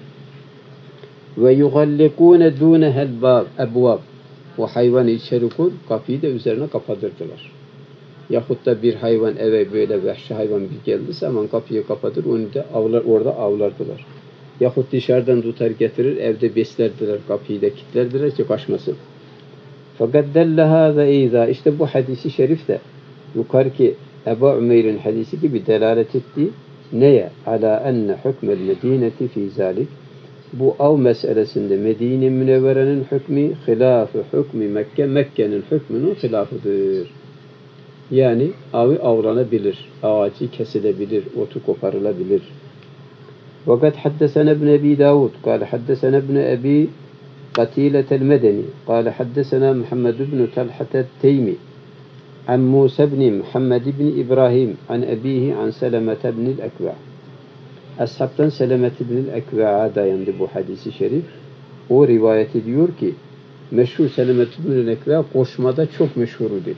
Ve yugallikûne dûnehel ebvâb, o hayvanı içeri koy, kapıyı da üzerine kapatırdılar. Yahut da bir hayvan eve, böyle vahşi hayvan bir geldiyse hemen kapıyı kapatır, onu da orada avlardılar. Yahut dışarıdan tutar getirir, evde beslerdiler, kapıyı da kilitlerdiler ki kaçmasın. Fakat delle hâzâ eydâ, işte bu hadisi şerif de yukarıki Ebu Ümeyr'in hadisi gibi delalet etti. Neye? Alâ enne hükmel medîneti fî zâlik. Bu av meselesinde Medine-i Münevvere'nin hükmü hilâfı hükmü Mekke, Mekke'nin hükmünün hilafıdır. Yani avı avlanabilir, ağacı kesilebilir, otu koparılabilir. Fakat haddesene ibn Ebi Davud, kâle haddesene ibn Ebi قتيلة المدني قال حدثنا محمد بن طلحة التيمي عن موسى بن محمد بن إبراهيم عن أبيه عن سلمة بن الأكوع. Ashabtan Selemet ibn Ekva'ya dayandı bu hadisi şerif. O rivayet ediyor ki meşhur Selemet ibn Ekva koşmada çok meşhurdu.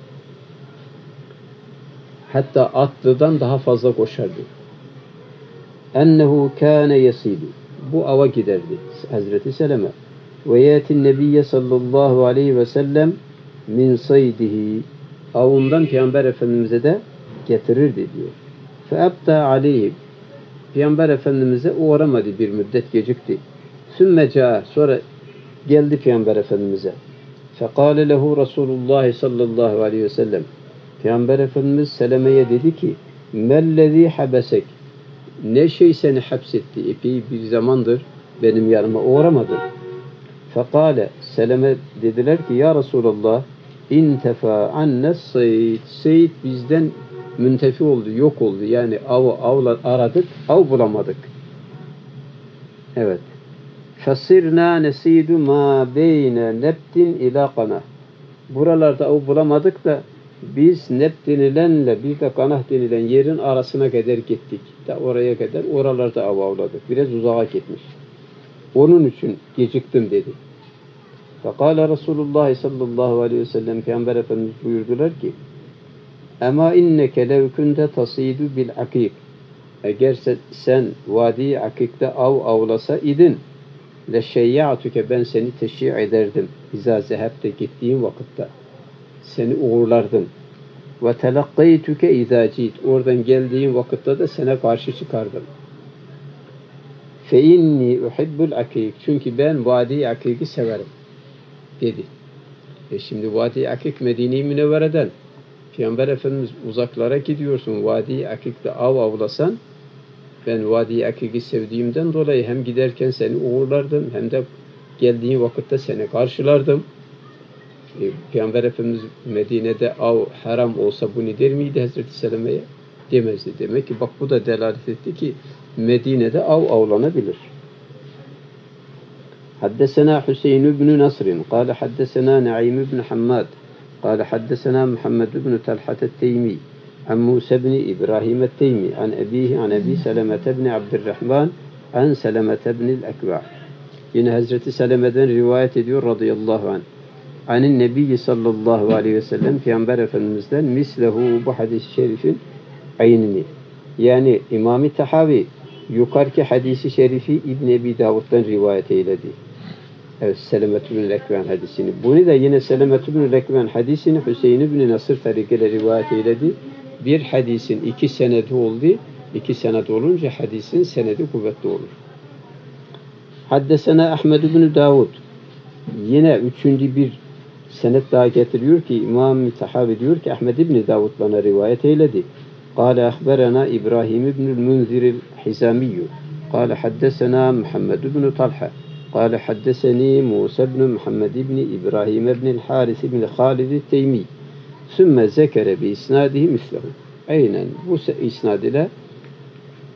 Hatta atlıdan daha fazla koşardı. Ennehu kâne yesidu. Bu ava giderdi Hazreti Seleme. Ve yetin Nebiyye sallallahu aleyhi ve sellem min saydihi. Avundan Peygamber Efendimiz'e de getirirdi diyor. Feabta aleyhi. Peygamber Efendimiz'e uğramadı, bir müddet gecikti. Sümme ca'a, sonra geldi Peygamber Efendimiz'e. Fekale lehu Resulullah sallallahu aleyhi ve sellem. Peygamber Efendimiz Seleme'ye dedi ki mellezî habesek. Ne şey seni hapsetti? Epey bir zamandır benim yanıma uğramadın. Fekale, Seleme dediler ki ya Resulallah intefa annes seyyid. Seyyid bizden müntefi oldu, yok oldu. Yani avlar aradık, av bulamadık. Evet. Fasirna nesidu ma beyne nebtin ila kana. Buralarda av bulamadık da biz nebt denilenle bir de kanah denilen yerin arasına kadar gittik. Da oraya kadar oralarda av avladık. Biraz uzağa gitmiş. Onun için geciktim dedi. Fekala Resulullah sallallahu aleyhi ve sellem, Peygamber Efendimiz buyurdular ki Ema inneke lev kunte tasidu bil akik. Eğer sen vadi akikte av avlasa idin leşeyya'tuke, ben seni teşhi' ederdim. İzâ zehebte, gittiğin vakitte seni uğurlardım. Ve telakkaytuke izâ cid, oradan geldiğin vakitte de sana karşı çıkardım. Fe inni uhibbul akik, çünkü ben vadi akiki severim dedi. Şimdi Vadi Akik Medine-i Münevvere'den Peygamber Efendimiz uzaklara gidiyorsun. Vadi Akik'te av avlasan, ben Vadi Akik'i sevdiğimden dolayı hem giderken seni uğurlardım hem de geldiğin vakitte seni karşılardım. Peygamber Efendimiz Medine'de av haram olsa bunu der miydi Hazreti Seleme'ye? Demezdi. Demek ki bak bu da delalet etti ki Medine'de av avlanabilir. حدثنا حسين بن نصر قال حدثنا نعيم بن حماد قال حدثنا محمد بن طلحة التيمي عن موسى بن إبراهيم التيمي عن أبيه عن أبي سلمة بن عبد الرحمن عن سلمة بن الأكوع. Yine Hazreti Seleme'den rivayet ediyor radıyallahu anh. Anin Nebiyyi sallallahu aleyhi ve sellem, Peygamber Efendimiz'den mislehu, bu hadis-i şerifin aynını. Yani İmam-ı Tahavi yukarıki hadisi şerifi İbn Ebi Davud'dan rivayet eyledi. Evet, Selemet ibn Ekven hadisini. Bunu da yine Selemet ibn Ekven hadisini Hüseyin ibn Nasır tarikiyle rivayet eyledi. Bir hadisin iki senedi oldu. İki sened olunca hadisin senedi kuvvetli olur. Haddesena Ahmed ibn Davud. Yine üçüncü bir senet daha getiriyor ki İmam-ı Tahavi diyor ki Ahmed ibn Davud bana rivayet eyledi. Kale ahberena İbrahim ibn Munzir el-Hizamiyyu. Kale haddesena Muhammed ibn Talha. قال حدثني موسى بن محمد بن إبراهيم بن الحارث بن خالد التيمي ثم ذكر بإسناده مثله. Aynen bu isnad ile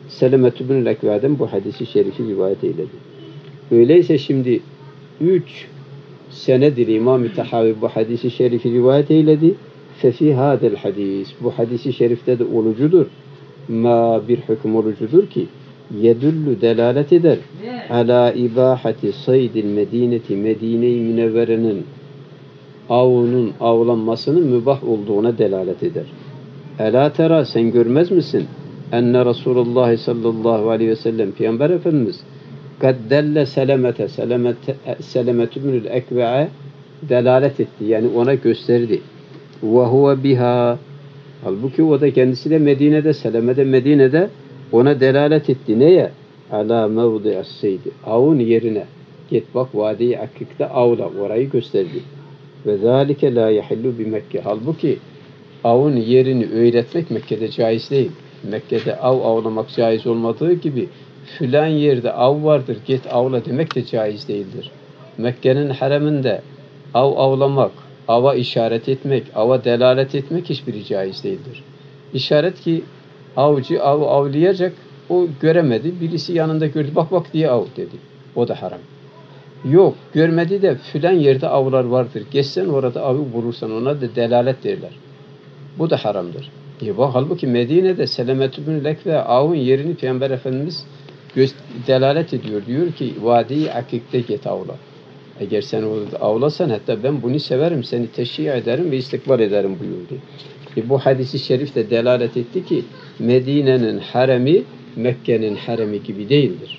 Selemet bin Ekva'dan bu hadisi şerifi rivayet eyledi. Öyleyse şimdi 3 senedir İmam-ı Tahavi bu hadisi şerifi rivayet eyledi. Fefi hadel hadis. Bu hadisi şerifte de olucudur. Ma bir hüküm olucudur ki yedullu delalet eder. Ala ibahati saydil medineti Medine-i Münevvere'nin avının avlanmasının mübah olduğuna delalet eder. Ela tera sen görmez misin? Enne Resulullah sallallahu aleyhi ve sellem Peygamber Efendimiz kad delle Selemet ibnül Ekve'e delalet etti. Yani ona gösterdi. Ve huve biha. Halbuki o da kendisi de Medine'de, Seleme de Medine'de ona delalet etti. Neye? Ala mevdi'as seydi. Avun yerine. Git bak Vadi-i Akik'te avla. Orayı gösterdi. Ve zâlike la yahillu bi Mekke. Halbuki avın yerini öğretmek Mekke'de caiz değil. Mekke'de av avlamak caiz olmadığı gibi filan yerde av vardır, git avla demek de caiz değildir. Mekke'nin hareminde av avlamak, ava işaret etmek, ava delalet etmek hiçbiri caiz değildir. İşaret ki avcı av avlayacak, o göremedi, birisi yanında gördü, bak bak diye av dedi. O da haram. Yok, görmedi de filan yerde avlar vardır. Geçsen orada avı bulursan ona da delalet derler. Bu da haramdır. Bak halbuki Medine'de Selemet bin Ekve avın yerini Peygamber Efendimiz delalet ediyor. Diyor ki Vadi-i Akik'te git avla. Eğer sen orada avlasan hatta ben bunu severim, seni teşhi ederim ve istikbal ederim buyurdu. Bu hadisi şerif de delalet etti ki Medine'nin haremi Mekke'nin haremi gibi değildir.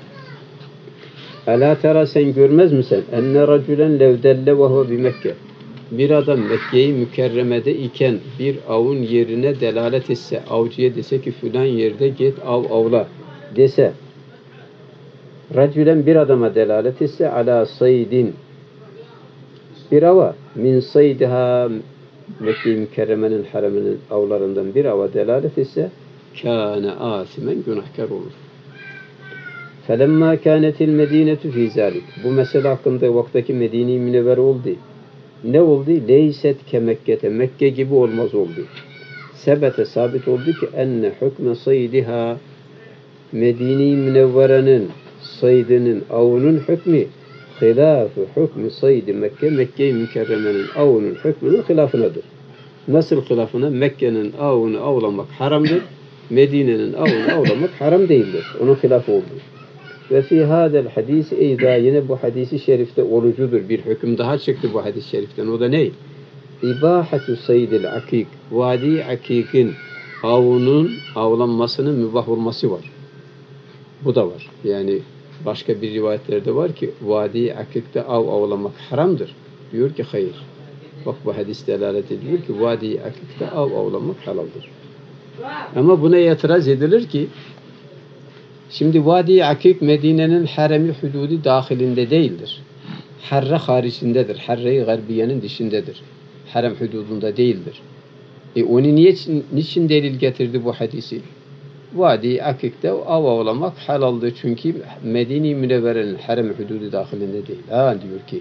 Ela tera sen görmez misin? Enne racülen levdelle ve huve bi Mekke. Bir adam Mekke'yi mükerremede iken bir avın yerine delalet etse, avcıya dese ki filan yerde git av avla dese, racülen bir adama delalet etse ala saydin bir ava min saydiha Mekke-i Mükerreme'nin hareminin avlarından bir ava delalet etse kâne âsimen günahkar olur. Felemma kânetil medînetu fî zâlik. Bu mesele hakkında vaktaki Medine-i Münevvere oldu. Ne oldu? Leyset ke Mekke'te. Mekke gibi olmaz oldu. Sebete sabit oldu ki enne hükme saydiha Medine-i Münevvere'nin saydının, avının hükmü hilâfı hükmü saydi Mekke. Mekke-i Mükerreme'nin avının hükmünün hilafınadır. Nasıl hilafına? Mekke'nin avını avlamak haramdır. Medine'nin avını avlamak haram değildir. Onun hilafı oldu. Ve fi hadel hadis eyda yine bu hadisi şerifte olucudur. Bir hüküm daha çıktı bu hadis-i şeriften. O da ne? İbahatu saydil akik. Vadi Akik'in avının avlanmasının mübah olması var. Bu da var. Yani başka bir rivayetlerde var ki Vadi Akik'te av avlamak haramdır. Diyor ki hayır. Bak bu hadis delalet ediyor ki Vadi Akik'te av avlamak halaldir. Ama buna itiraz edilir ki şimdi Vadi Akik Medine'nin haremi hududi dahilinde değildir. Harre haricindedir. Harre-i Garbiye'nin dışındadır. Harem hududunda değildir. Onu niçin delil getirdi bu hadisi? Vadi Akik'te av avlamak halaldır. Çünkü Medine-i Münevvere'nin harem hududu dahilinde değil. Diyor ki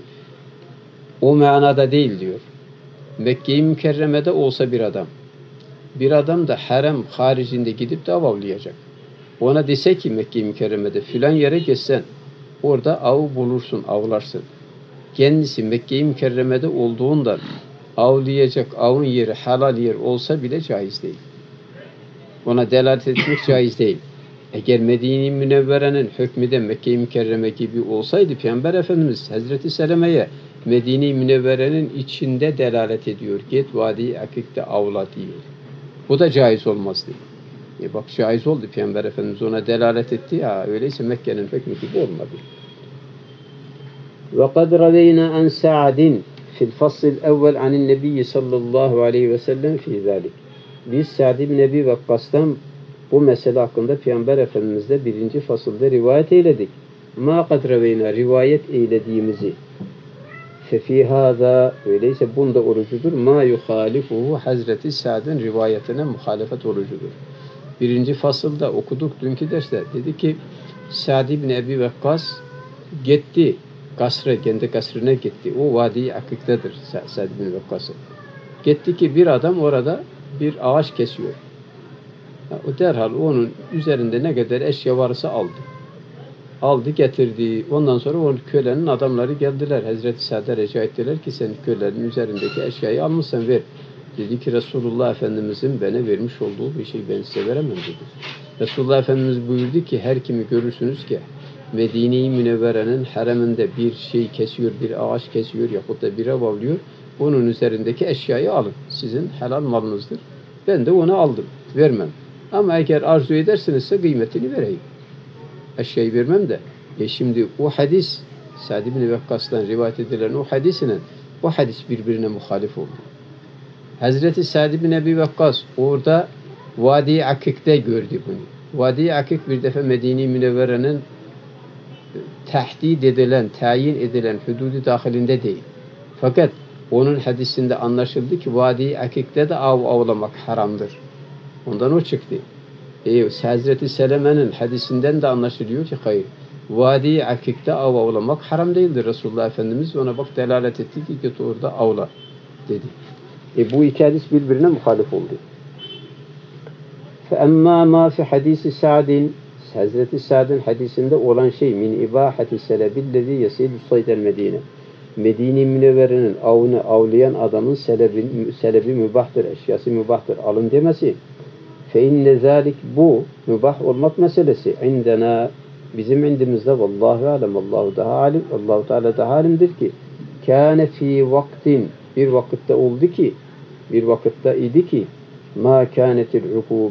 o manada değil diyor. Mekke-i Mükerreme'de olsa bir adam da harem haricinde gidip de av avlayacak. Ona dese ki Mekke-i Mükerreme'de filan yere geçsen orada av bulursun, avlarsın. Kendisi Mekke-i Mükerreme'de olduğundan avlayacak avın yeri halal yer olsa bile caiz değil. Ona delalet etmek caiz değil. Eğer Medine-i Münevvere'nin hükmü de Mekke-i Mükerreme gibi olsaydı Peygamber Efendimiz Hazreti Seleme'ye Medine-i Münevvere'nin içinde delalet ediyor. Git Vadi Akik'te avla diyor. Bu da caiz olmazdı. Bak caiz oldu. Peygamber Efendimiz ona delalet etti ya. Öyleyse Mekke'nin hükmü gibi olmadı. وَقَدْ رَوَيْنَا عَنْ سَعَدٍ فِي الْفَصِّ الْاَوَّلِ عَنِ النَّبِيِّ sallallahu aleyhi ve sellem فِي ذَلِكِ. Biz Sa'd ibn Ebi Vakkas'tan bu mesele hakkında Peygamber Efendimiz'de 1. fasılda rivayet eyledik. مَا قَدْ رَوَيْنَا rivayet eylediğimizi. فَفِي هَذَا öyleyse bunda orucudur. مَا يُخَالِفُهُ Hazreti Sa'd'ın rivayetine muhalefet orucudur. 1. fasılda okuduk dünkü derste. Dedi ki Sa'd ibn Ebi Vakkas gitti. Kendi kasrına gitti. O Vadi Akik'tedir Sa'd ibn Vakkas'ın. Gitti ki bir adam orada bir ağaç kesiyor. O derhal onun üzerinde ne kadar eşya varsa aldı. Aldı getirdi. Ondan sonra o kölenin adamları geldiler. Hazreti Sa'd'a rica ettiler ki sen kölelerin üzerindeki eşyayı almışsan ver. Dedi ki Resulullah Efendimizin bana vermiş olduğu bir şey ben size veremem dedi. Resulullah Efendimiz buyurdu ki her kimi görürsünüz ki Medine-i Münevvere'nin hareminde bir şey kesiyor, bir ağaç kesiyor yahut da bir ev avlıyor. Onun üzerindeki eşyayı alın. Sizin helal malınızdır. Ben de onu aldım. Vermem. Ama eğer arzu edersinizse kıymetini vereyim. Eşyayı vermem de. Şimdi o hadis Sa'd ibn Vekkas'tan rivayet edilen o hadisle o hadis birbirine muhalif oldu. Hazreti Sa'd ibn Ebi Vakkas orada Vadi Akik'te gördü bunu. Vadi Akik bir defa Medine-i Münevvere'nin tehdit edilen, tayin edilen hududu dahilinde değil. Fakat onun hadisinde anlaşıldı ki Vadi Akik'te de av avlamak haramdır. Ondan o çıktı. Hazreti Seleme'nin hadisinden de anlaşılıyor ki hayır. Vadi Akik'te av avlamak haram değildir. Resulullah Efendimiz ona bak delalet etti ki git orada avla dedi. Bu iki hadis birbirine muhalif oldu. فَاَمَّا مَا فِي حَدِيثِ سَعْدٍ Hazreti Sa'd'ın hadisinde olan şey min ibahati selebillezi yesidu saydel Medine. Medine-i Münevvere'nin avını avlayan adamın selebi mübahtır, eşyası mübahtır. Alın demesi. فَاِنَّ ذَٰلِكِ bu mübah olmak meselesi indena bizim indimizde vallahu alem Allahu daha alim Allahu Teala daha alimdir ki kâne fî vaktin bir vakitte oldu ki bir vakitte idi ki ma kânetil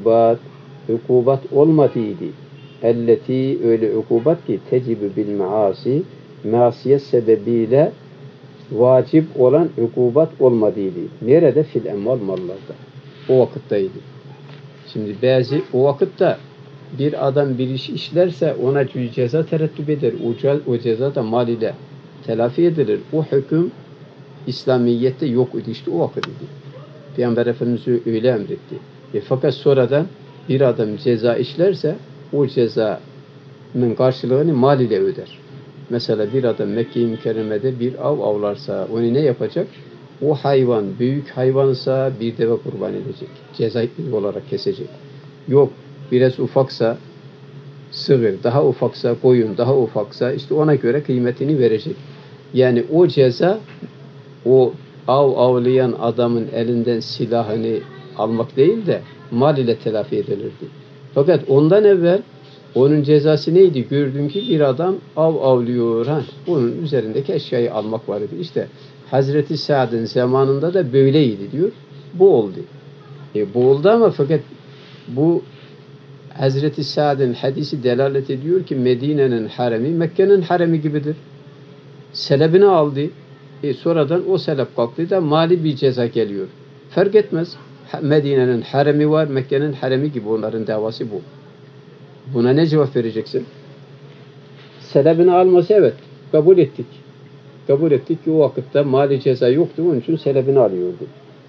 ukubat olmadıydı. Elleti öyle ukubat ki tecibü bil maasi masiyet sebebiyle vacip olan ukubat olmadıydı. Nerede? Fil emval mallarda. O vakitteydi. Şimdi bazı o vakitte bir adam bir iş işlerse ona ceza terettüp eder. O ceza da mal ile telafi edilir. O hüküm İslamiyet'te yok idi. İşte o vakit idi. Peygamber Efendimiz öyle emretti. Fakat sonradan bir adam ceza işlerse o cezanın karşılığını mal ile öder. Mesela bir adam Mekke-i Mükerreme'de bir av avlarsa onu ne yapacak? O hayvan büyük hayvansa bir deve kurban edecek. Ceza olarak kesecek. Yok biraz ufaksa sığır, daha ufaksa koyun, daha ufaksa işte ona göre kıymetini verecek. Yani o ceza o avlayan adamın elinden silahını almak değil de mal ile telafi edilirdi. Fakat ondan evvel onun cezası neydi? Gördün ki bir adam avlıyor. Onun üzerindeki eşyayı almak vardı. İşte Hazreti Sa'd'ın zamanında da böyleydi diyor. Bu oldu. Bu oldu ama fakat bu Hazreti Sa'd'ın hadisi delalet ediyor ki Medine'nin haremi Mekke'nin haremi gibidir. Selebini aldı. Sonradan o selep kalktı da mali bir ceza geliyor. Fark etmez. Medine'nin haremi var, Mekke'nin haremi gibi onların davası bu. Buna ne cevap vereceksin? Selebini alması evet. Kabul ettik. Kabul ettik ki o vakitte mali ceza yoktu. Onun için selebini alıyordu.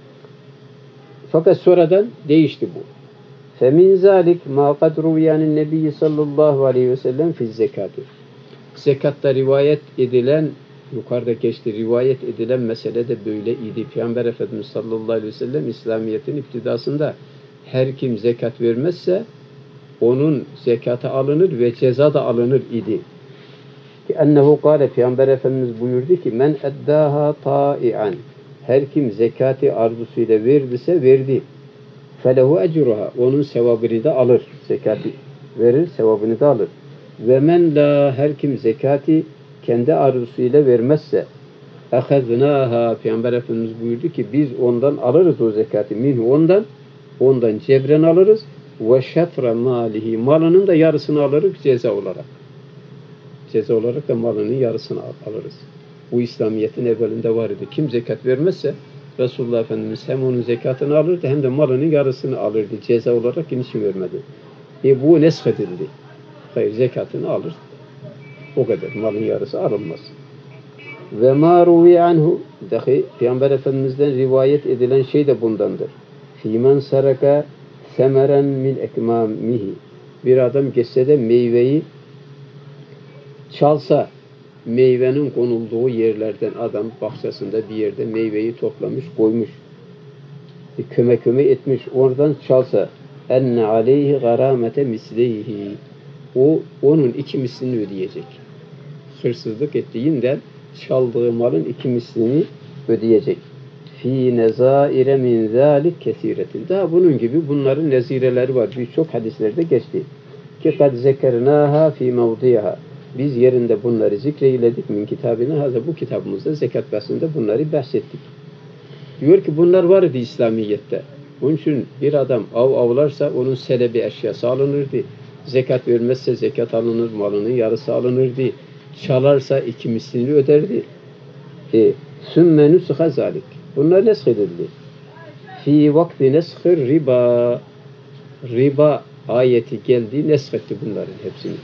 Fakat sonradan değişti bu. فَمِنْ ذَٰلِكْ مَا قَدْ رُوِيَانِ النَّبِيِّ sallallahu aleyhi ve sellem فِي الزَّكَاتِ Zekatta rivayet edilen, yukarıda geçti, rivayet edilen mesele de böyle idi. Peygamber Efendimiz sallallahu aleyhi ve sellem İslamiyet'in iptidasında her kim zekat vermezse onun zekatı alınır ve ceza da alınır idi. Ki ennehu kâle Peygamber Efendimiz buyurdu ki men eddâhâ tâi'an her kim zekatı arzusuyla verdiyse verdi. Felehu ecruha onun sevabını da alır. Zekatı verir, sevabını da alır. Ve men la her kim zekatı kendi arzusuyla vermezse ehaznâhâ Peygamber Efendimiz buyurdu ki biz ondan alırız o zekatı. Minhu ondan cebren alırız. Ve şetre malihi malının da yarısını alırız ceza olarak. Ceza olarak da malının yarısını alırız. Bu İslamiyet'in evvelinde var idi. Kim zekat vermezse Resulullah Efendimiz hem onun zekatını alırdı hem de malının yarısını alırdı. Ceza olarak niçin vermedi? Bu nesk edildi. Hayır zekatını alır. O kadar. Malın yarısı alınmaz. Ve ma ruvi anhu dahi Peygamber Efendimiz'den rivayet edilen şey de bundandır. Fîmen saraka semeren min ekmamihi bir adam geçse de meyveyi çalsa meyvenin konulduğu yerlerden adam bahçesinde bir yerde meyveyi toplamış koymuş köme etmiş oradan çalsa enne aleyhi garamete mislihi. O onun iki mislini ödeyecek. Hırsızlık ettiğinden çaldığı malın iki mislini ödeyecek. Fi nezaire min zalik kesiretin. Daha bunun gibi bunların nezireleri var. Birçok hadislerde geçti. Ki kad zekernaha fi mevdiha. Biz yerinde bunları zikreyledik min kitabına. Hazır bu kitabımızda zekat bahsinde bunları bahsettik. Diyor ki bunlar vardı İslamiyet'te. Onun için bir adam avlarsa onun selebi eşyası alınırdı. Zekat vermezse zekat alınır, malının yarısı alınırdı. Çalarsa iki mislini öderdi. Sümme nusıha zalik. Bunlar nesk edildi. Fi vakti neshir riba. Riba ayeti geldi, nesk etti bunların hepsini.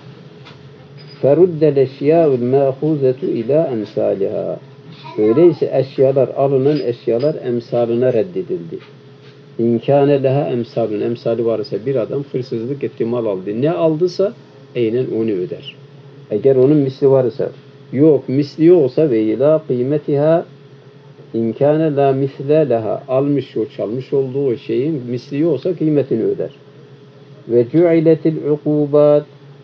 Feruddel eşyâ'ul mâhuzetu ilâ emsâliha. Öyleyse eşyalar, alınan eşyalar emsalına reddedildi. İmkâne leha emsalun. Emsali varsa bir adam hırsızlık etti, mal aldı. Ne aldıysa aynen onu öder. Eğer onun misli varsa, yok misli yoksa ve ilâ kıymetiha imkâne la misle leha. Almış o çalmış olduğu şeyin misli yoksa kıymetini öder. Ve cu'iletil ukubat.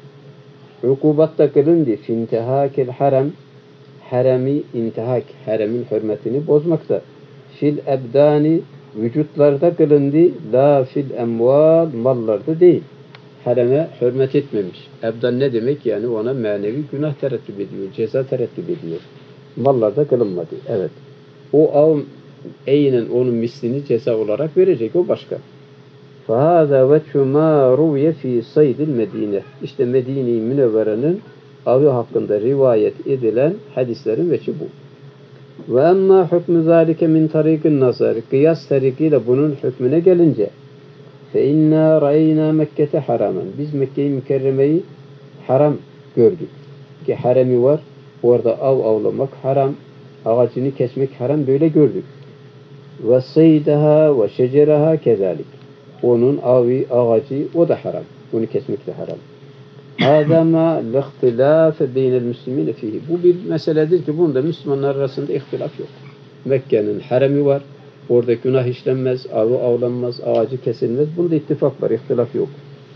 Ukubat da kılındı. Fintihâkel harem. Haremi intihak. Haremin hürmetini bozmakta. Fil ebdani. Vücutlarda kılındı. La fil emval. Mallarda değil. Hareme hürmet etmemiş. Ebdan ne demek? Yani ona manevi günah terettüp ediyor. Ceza terettüp ediyor. Mallarda kılınmadı. Evet. O av aynen onun mislini ceza olarak verecek. O başka. فَهَذَا وَجْهُ مَا رُوْيَ ف۪ي صَيْدِ الْمَد۪ينَ. İşte Medine-i Münevvere'nin avı hakkında rivayet edilen hadislerin veçi bu. وَاَمَّا حُكْمُ ذَٰلِكَ مِنْ طَرِيقِ النَّظَرِ. Kıyas tarikiyle bunun hükmüne gelince فَاِنَّا رَأَيْنَا مَكَّةَ haramen. Biz Mekke-i Mükerreme'yi haram gördük. Ki haremi var. Orada avlamak haram. Ağacını kesmek haram. Böyle gördük. وَصَيْدَهَا وَشَجَرَهَا كَذَٰلِكَ. Onun avi, ağacı, o da haram. Bunu kesmek de haram. Adama lihtilâfe beynel müslümîne fîhî. Bu bir meseledir ki bunda Müslümanlar arasında ihtilaf yok. Mekke'nin haremi var. Orada günah işlenmez, avı avlanmaz, ağacı kesilmez. Bunda ittifak var, ihtilaf yok.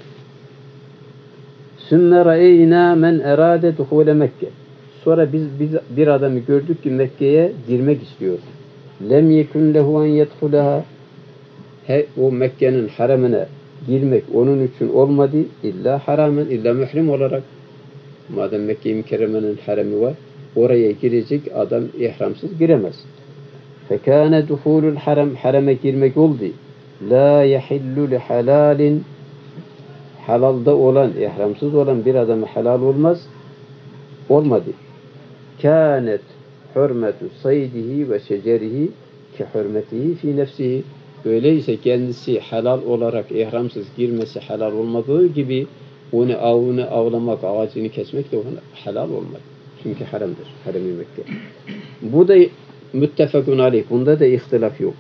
Sümme ra'eynâ men erâde duhûle Mekke. Sonra biz bir adamı gördük ki Mekke'ye girmek istiyor. Lem yekun lehu en yedhulâhâ. O Mekke'nin haremine girmek onun için olmadı. İlla haramen, illa mührim olarak. Madem Mekke-i Mükerreme'nin haremi var, oraya girecek adam ihramsız giremez. Fekâne duhulul harem. Hareme girmek oldu. La yahillu li halalin. Halalda olan, ihramsız olan bir adama helal olmaz. Olmadı. Kânet hürmetu saydihi ve şecerihi ki hürmetihi fi nefsihi. Öyleyse kendisi helal olarak ihramsız girmesi helal olmadığı gibi onu avlamak, ağacını kesmek de ona helal olmaz. Çünkü haramdır. Harem-i Mekke. Bu da müttefekun aleyh. Bunda da ihtilaf yok.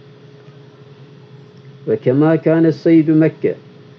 Ve kemâ kâne sayyidu Mekke.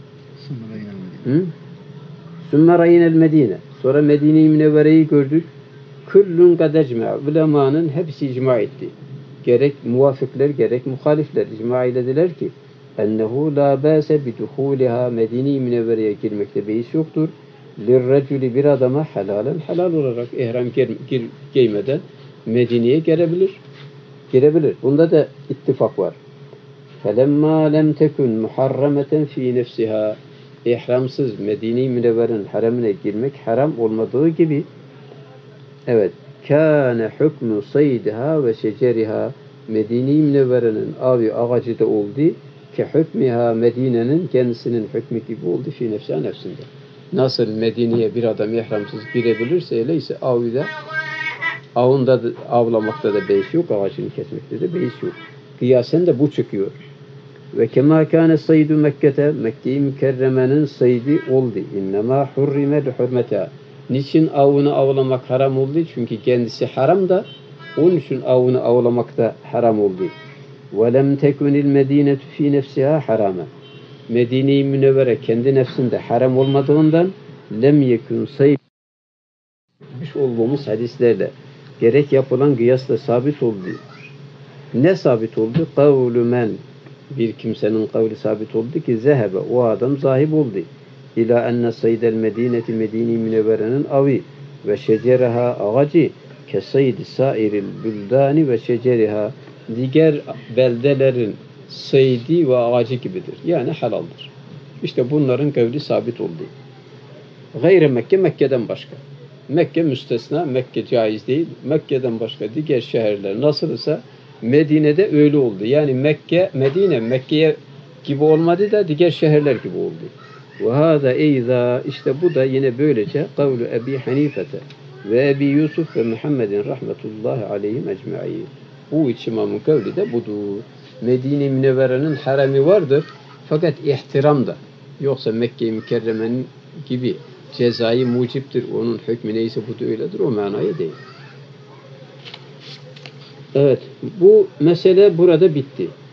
Sümme rayinel Medine. Sonra Medine-i Münevvere'yi gördük. Küllün kad ecme'a. Ulemanın hepsi icma etti. Gerek muvafıklar gerek muhalifler icma eylediler ki ennehu la bâse biduhûliha. Medine-i Münevvere'ye girmekte beis yoktur. Lirreculi bir adama helalen helal olarak ihram giymeden Medine'ye girebilir. Bunda da ittifak var. Felemma lem tekun muharrameten fi nefsiha. İhramsız Medine-i Münevvere'nin haremine girmek haram olmadığı gibi evet kâne hükmü saydiha ve şeceriha. Medine-i Münevvere'nin avi ağacı da oldu ki hükmiha Medine'nin kendisinin hükmü gibi oldu fi nefsiha nefsinde. Nasıl Medine'ye bir adam ihramsız girebilirse öyleyse avında da, avlamakta da beis yok, ağacını kesmekte de beis yok. Kıyasen de bu çıkıyor. Ve kemâ kâne saydu Mekke'te. Mekke-i Mükerreme'nin saydı oldu. İnnemâ hurrime li hurmetâ. Niçin avını avlamak haram oldu? Çünkü kendisi haram da onun için avını avlamak da haram oldu. وَلَمْ تَكُنِ الْمَد۪ينَةُ ف۪ي نَفْسِهَا حَرَامًا. Medine-i Münevvere kendi nefsinde haram olmadığından lem yekun sayıp olduğumuz hadislerle gerek yapılan kıyasla sabit oldu. Ne sabit oldu? قَوْلُ مَنْ bir kimsenin kavli sabit oldu ki zehebe, o adam zahib oldu. İlâ enne saydel medineti, Medine-i Münevvere'nin avi ve şecereha ağacı kesaydi sairil büldani ve şeceriha, diğer beldelerin seydi ve ağacı gibidir. Yani halaldır. İşte bunların kavli sabit oldu. Gayre Mekke, Mekke'den başka. Mekke müstesna, Mekke caiz değil. Mekke'den başka diğer şehirler nasılsa Medine'de öyle oldu. Yani Medine Mekke'ye gibi olmadı da diğer şehirler gibi oldu. Ve hâzâ eyzâ, işte bu da yine böylece kavlu Ebi Hanifete ve Ebi Yusuf ve Muhammedin rahmetullahi aleyhim ecmaîn. Bu üç imamın kavli de budur. Medine-i Münevvere'nin haremi vardır fakat ihtiram da. Yoksa Mekke-i Mükerreme'nin gibi cezai muciptir. Onun hükmü neyse bu da öyledir. O manaya değil. Evet. Bu mesele burada bitti.